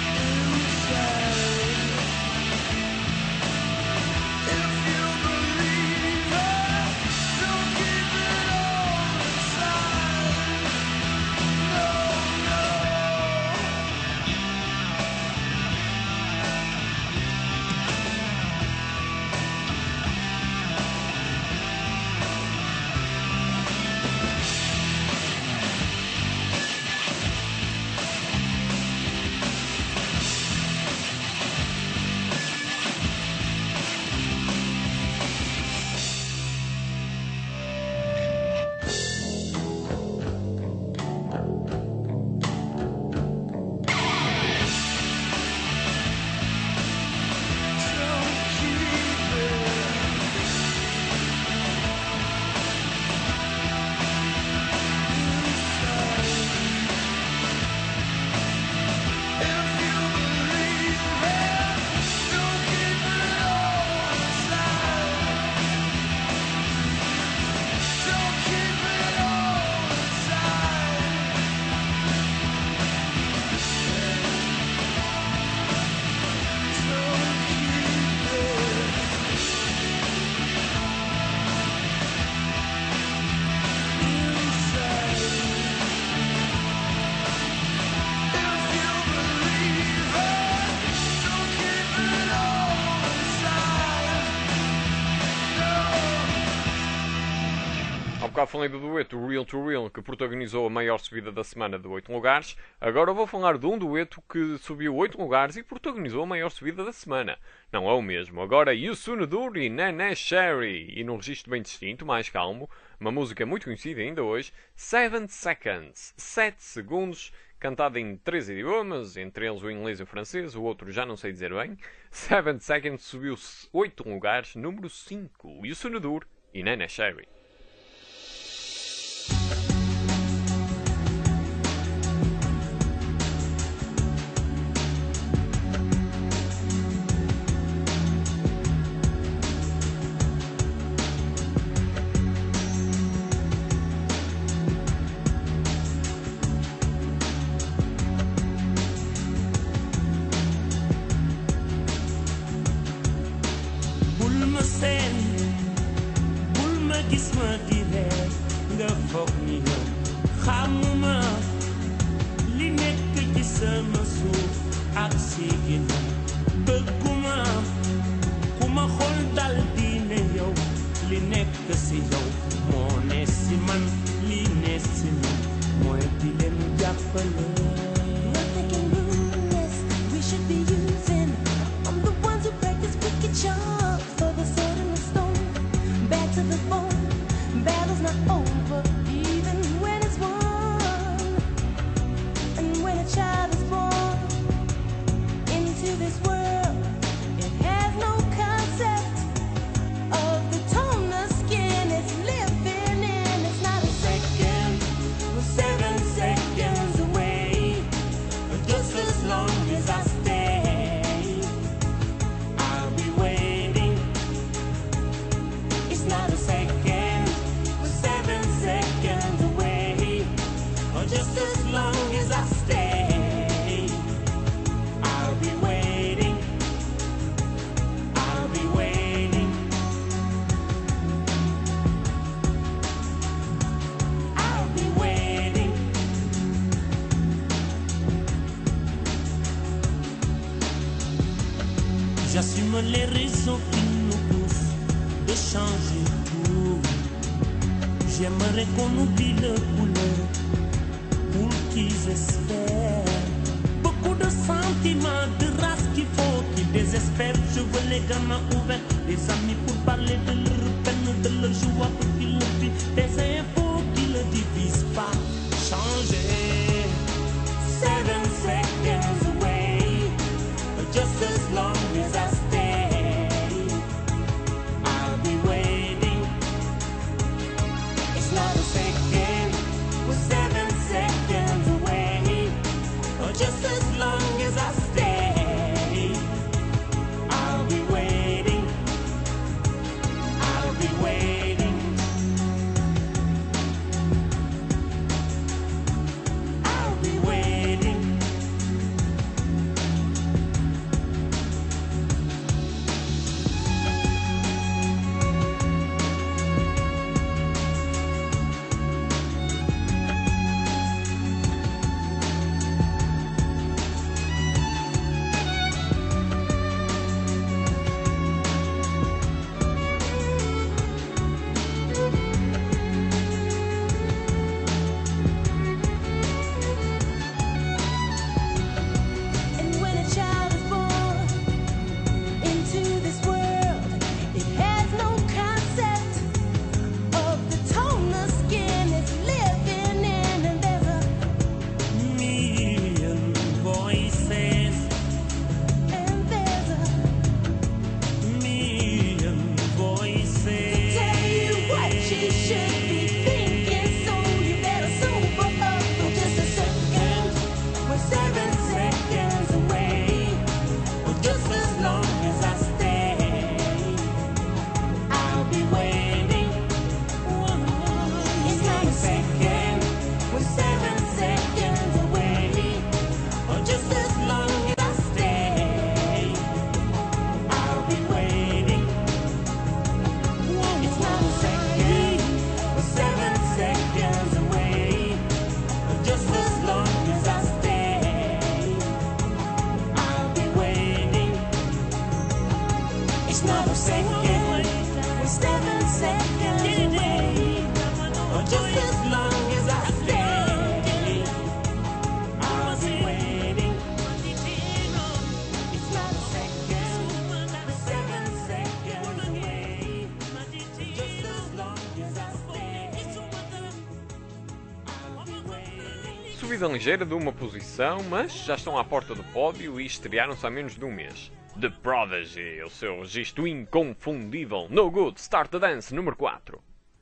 bocado falei do dueto Real to Real, que protagonizou a maior subida da semana de 8 lugares. Agora vou falar de um dueto que subiu 8 lugares e protagonizou a maior subida da semana. Não é o mesmo. Agora Youssou N'Dour e Nene Cherry. E num registro bem distinto, mais calmo, uma música muito conhecida ainda hoje, 7 Seconds. 7 segundos, cantada em 3 idiomas, entre eles o inglês e o francês, o outro já não sei dizer bem. 7 Seconds subiu 8 lugares, número 5. Youssou N'Dour e Nene Cherry. bul ma seen bul ma gis ma di reer nga foog ni yow xamuma li nekk ci sama suuf ak si ginnaaw bëgguma ku ma xool dal di ne yow li nekk si yow moo ne si man li ne si man mooy di leen jàppale. We should be using. I'm the ones who practice wicked charms for the sword and the stone. Back to the bone. Battle's not over, even when it's won. And when a child is born into this world, it has no concept of the tone the skin is living in. It's not a second, we're 7 seconds away. Just as long as I stay, I'll be waiting. It's not a second, we're 7 seconds away. Or just as long as I stay, I'll be waiting. I'll be waiting. I'll be waiting. J'assume les raisons qui nous poussent de changer tout. J'aimerais qu'on oublie le couleur pour qu'ils espèrent. Beaucoup de sentiments, de race qu'il faut qu'ils désespèrent. Je veux les gamins ouverts, des amis pour parler de leur peine, de leur joie pour qu'ils le vivent. Des infos qui ne divisent pas. Changer. 7 seconds away. Just as long as I stay, I'll be waiting. It's not a second, we're 7 seconds away. Or just as long as I stay, I'll be waiting. I'll be waiting. I'll be waiting. And when a child is born into this world, it has no concept of the tone the skin is living in. And there's a Million voices, and there's a million voices. tell you what you should be thinking, so you better sober up for just a second. We're 7 seconds away. Or just as long as I stay, I'll be waiting. It's not a second. We're 7 seconds away. or just as long as I stay, I'll be waiting. It's not a second. we're 7 seconds away. Or just as long as I stay, I'll be waiting. it's not a second, We're 7 seconds away. or Just as long as I stay, I'll be waiting. It's not a second, but 7 seconds away. Just as long as I stay, I'll be waiting. Subida ligeira de uma posição, mas já estão à porta do pódio e estrearam-se há menos de um mês. The Prodigy, o seu registro inconfundível. No Good, Start the Dance, número 4.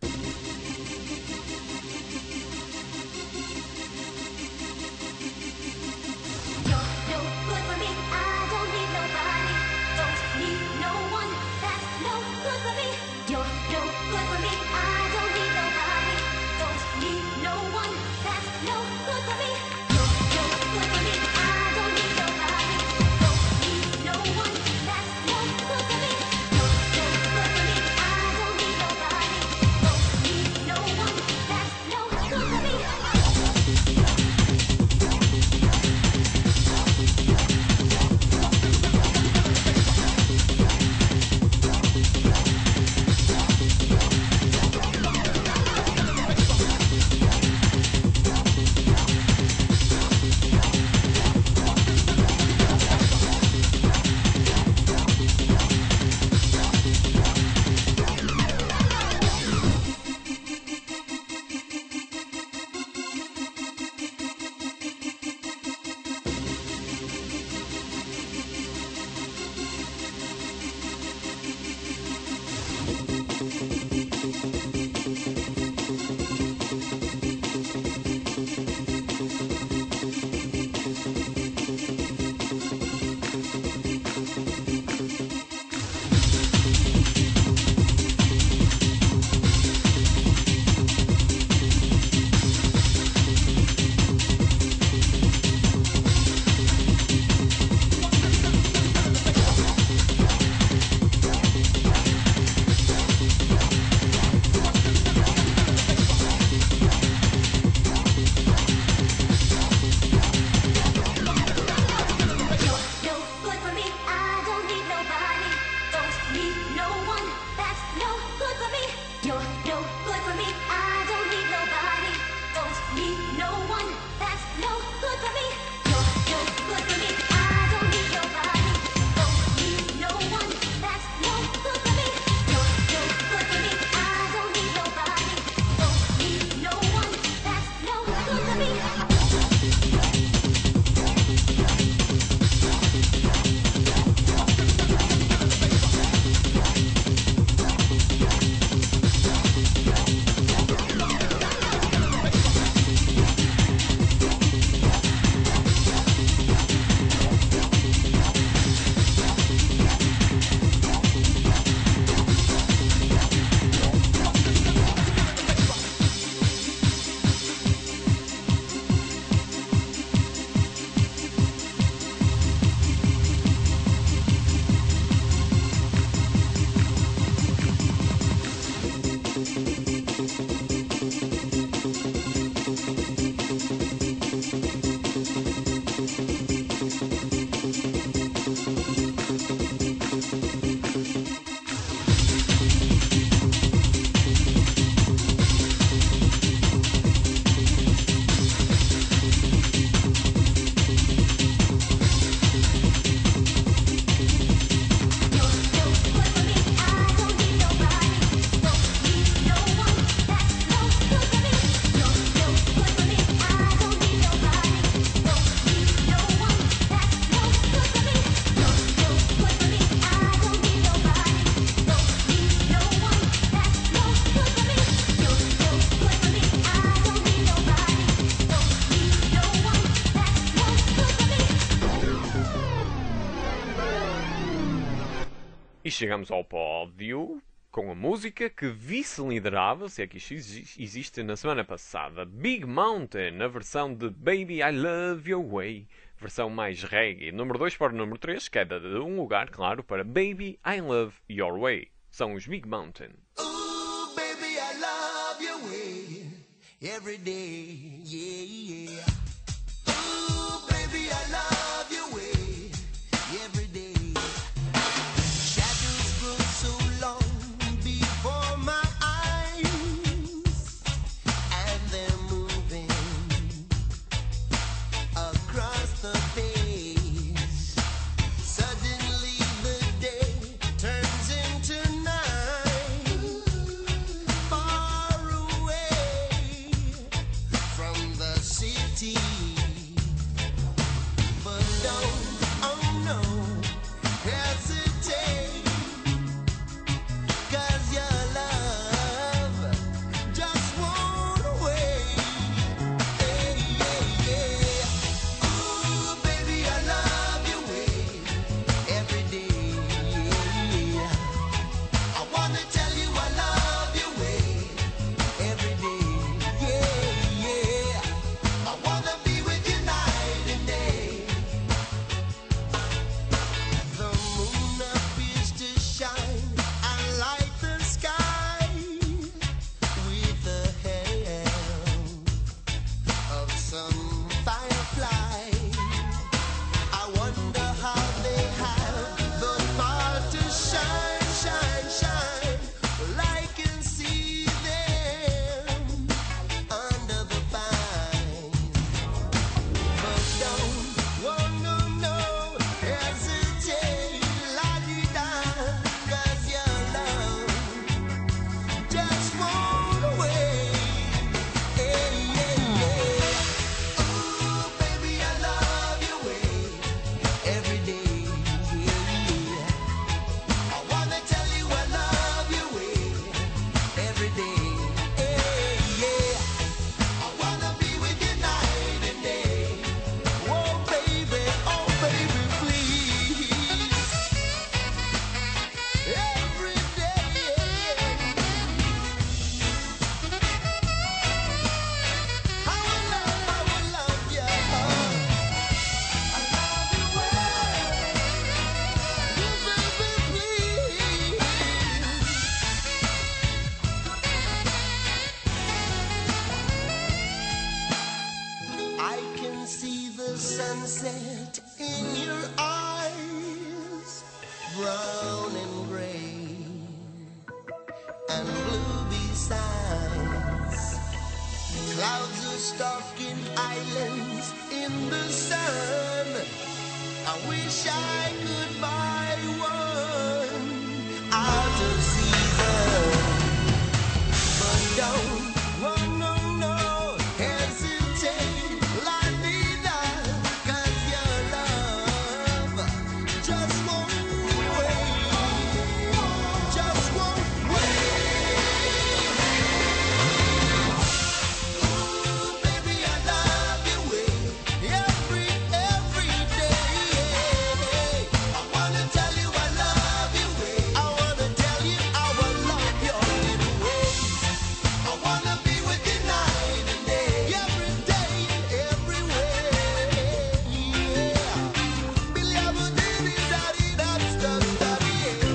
E chegamos ao pódio com a música que vice-liderava, se é que isto existe, na semana passada. Big Mountain, na versão de Baby I Love Your Way, versão mais reggae. Número 2 para o número 3, queda de um lugar, claro, para Baby I Love Your Way. São os Big Mountain. Ooh, baby, I love your way every day, yeah, yeah. Ooh, baby, I love your way every day. Shadows grow so long before my eyes, brown and gray and blue besides. Clouds are stalking islands in the sun. I wish I could buy one out of season, but don't, oh no, no, hesitate, la vida, 'cause your love just won't wait, just won't wait. Ooh, baby, I love your way every day. I wanna tell you I love your way. I wanna tell you how I love your little ways. I wanna be with you night and day, every day and everywhere. Yeah. Billy, I would daddy, that's the daddy.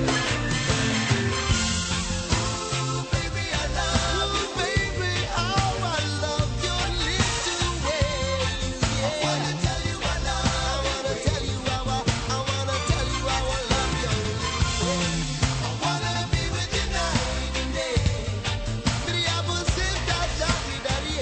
Ooh, baby, I love you, baby. How I love your little ways. Yeah. I wanna tell you I love. I wanna tell you how I wanna tell you how I love your little ways. I wanna be with you night and day. Billy, I would say that daddy, daddy.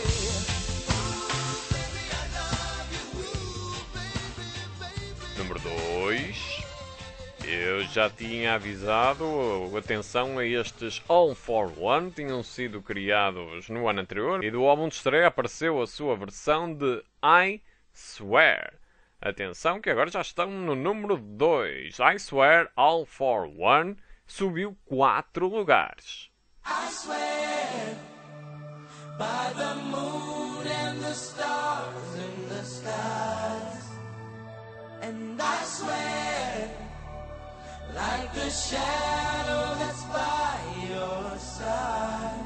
Baby, I love you. Ooh, baby, baby. Número 2. Eu já tinha avisado, atenção a estes All for One, tinham sido criados no ano anterior e do álbum de estreia apareceu a sua versão de I Swear. Atenção que agora já estão no número 2. I Swear All for One subiu 4 lugares. I swear by the moon and the stars in the skies, and I swear like the shadow that's by your side.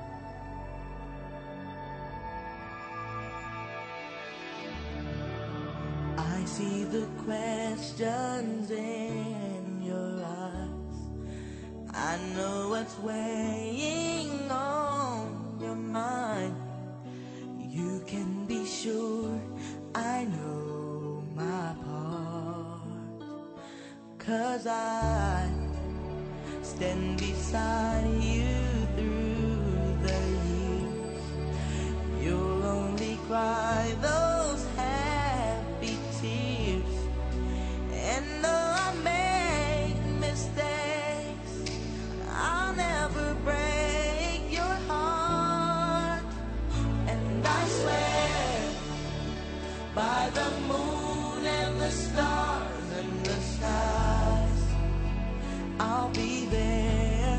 I see the questions in your eyes. I know what's weighing on your mind. You can be sure I know my part, 'cause I stand beside you through the years. You'll only cry those happy tears, and though I make mistakes, I'll never break your heart. And I swear by the moon and the stars and the skies, I'll be there.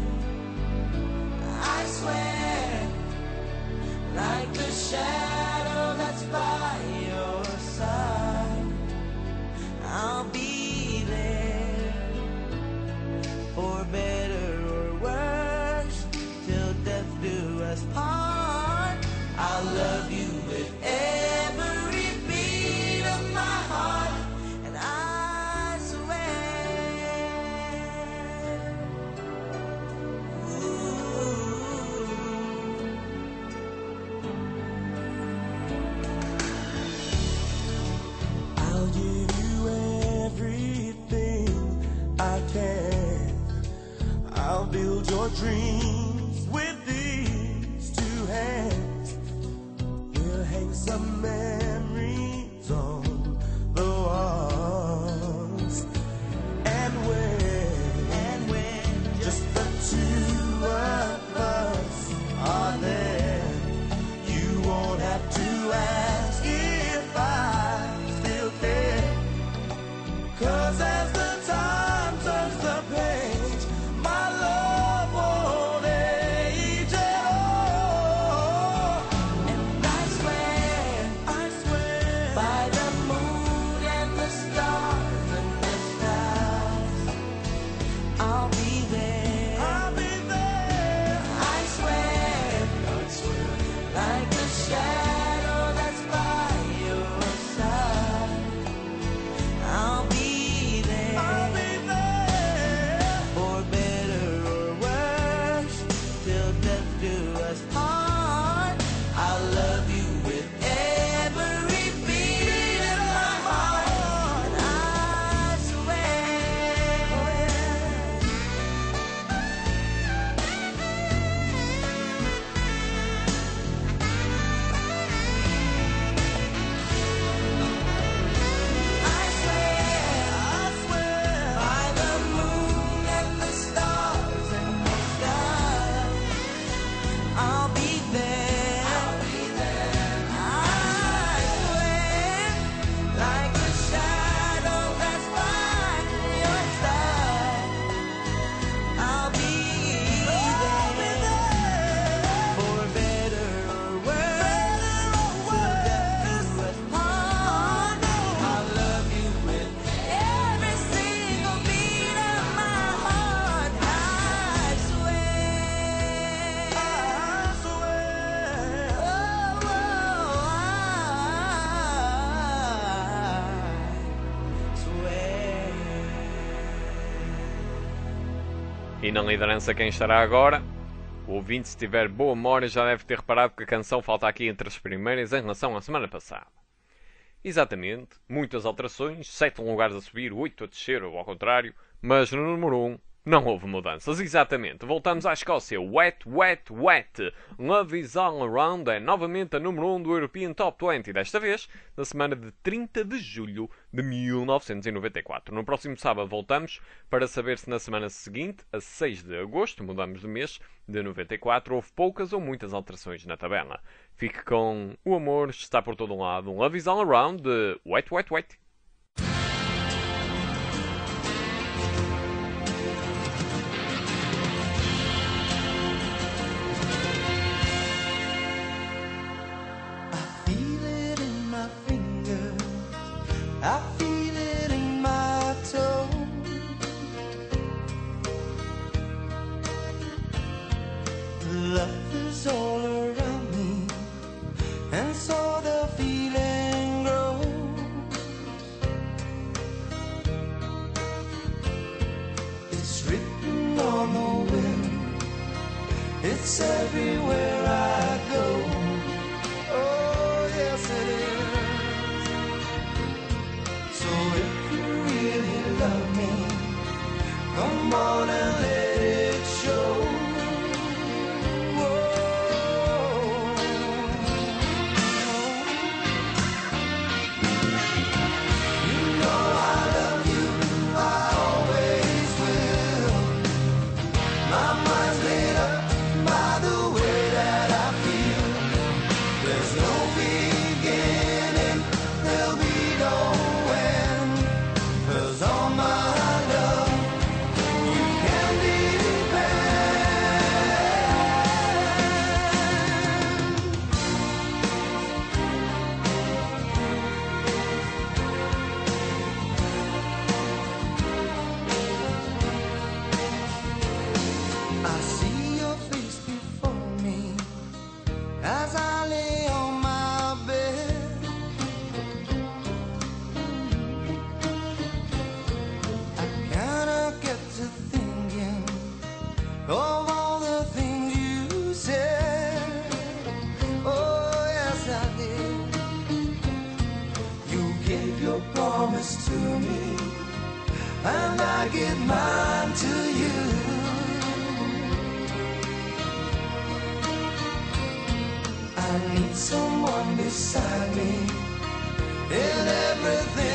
I swear like the shadow that's by your side, I'll be there. For better or worse, till death do us part. I'll love you with every beat of my heart, and I swear. Ooh. I'll give you everything I can. I'll build your dreams with these two hands. We'll hang some memories on the walls. And when just the two of us are there, you won't have to ask if I still care. 'Cause as the time turns the page, my love won't age at all. And I swear by the moon and the stars and the skies, I'll be there. I swear like the shadow that's by your side, I'll be there. For better or worse, till death do us part. I'll love you with every beat of my heart. And I swear E na liderança quem estará agora? O ouvinte, se tiver boa memória, já deve ter reparado que a canção falta aqui entre as primeiras em relação à semana passada. Exatamente, muitas alterações, 7 lugares a subir, 8 a descer ou ao contrário, mas no número 1 não houve mudanças. Exatamente, voltamos à Escócia. Wet, Wet, Wet. Love is All Around é novamente a número 1 do European Top 20, desta vez na semana de 30 de julho de 1994. No próximo sábado voltamos para saber se na semana seguinte, a 6 de agosto, mudamos de mês, de 94, houve poucas ou muitas alterações na tabela. Fique com O Amor Está Por Todo Lado, Love is All Around de Wet, Wet, Wet. Feel it in my finger, I feel it in my toe. Love is all around me, and so the feeling grows. It's written on the wind, it's everywhere I go. Oh, yes it is. So if you really love me, come on and let it show. You know I love you, I always will. My mind's made up by the way that I feel. There's no beginning, there'll be no end. 'Cause on my love, you can depend. I see your face before me as I lay on my bed. I kinda get to thinking of all the things you said. Oh, yes, I did. You gave your promise to me, and I give mine to you. I need someone beside me in everything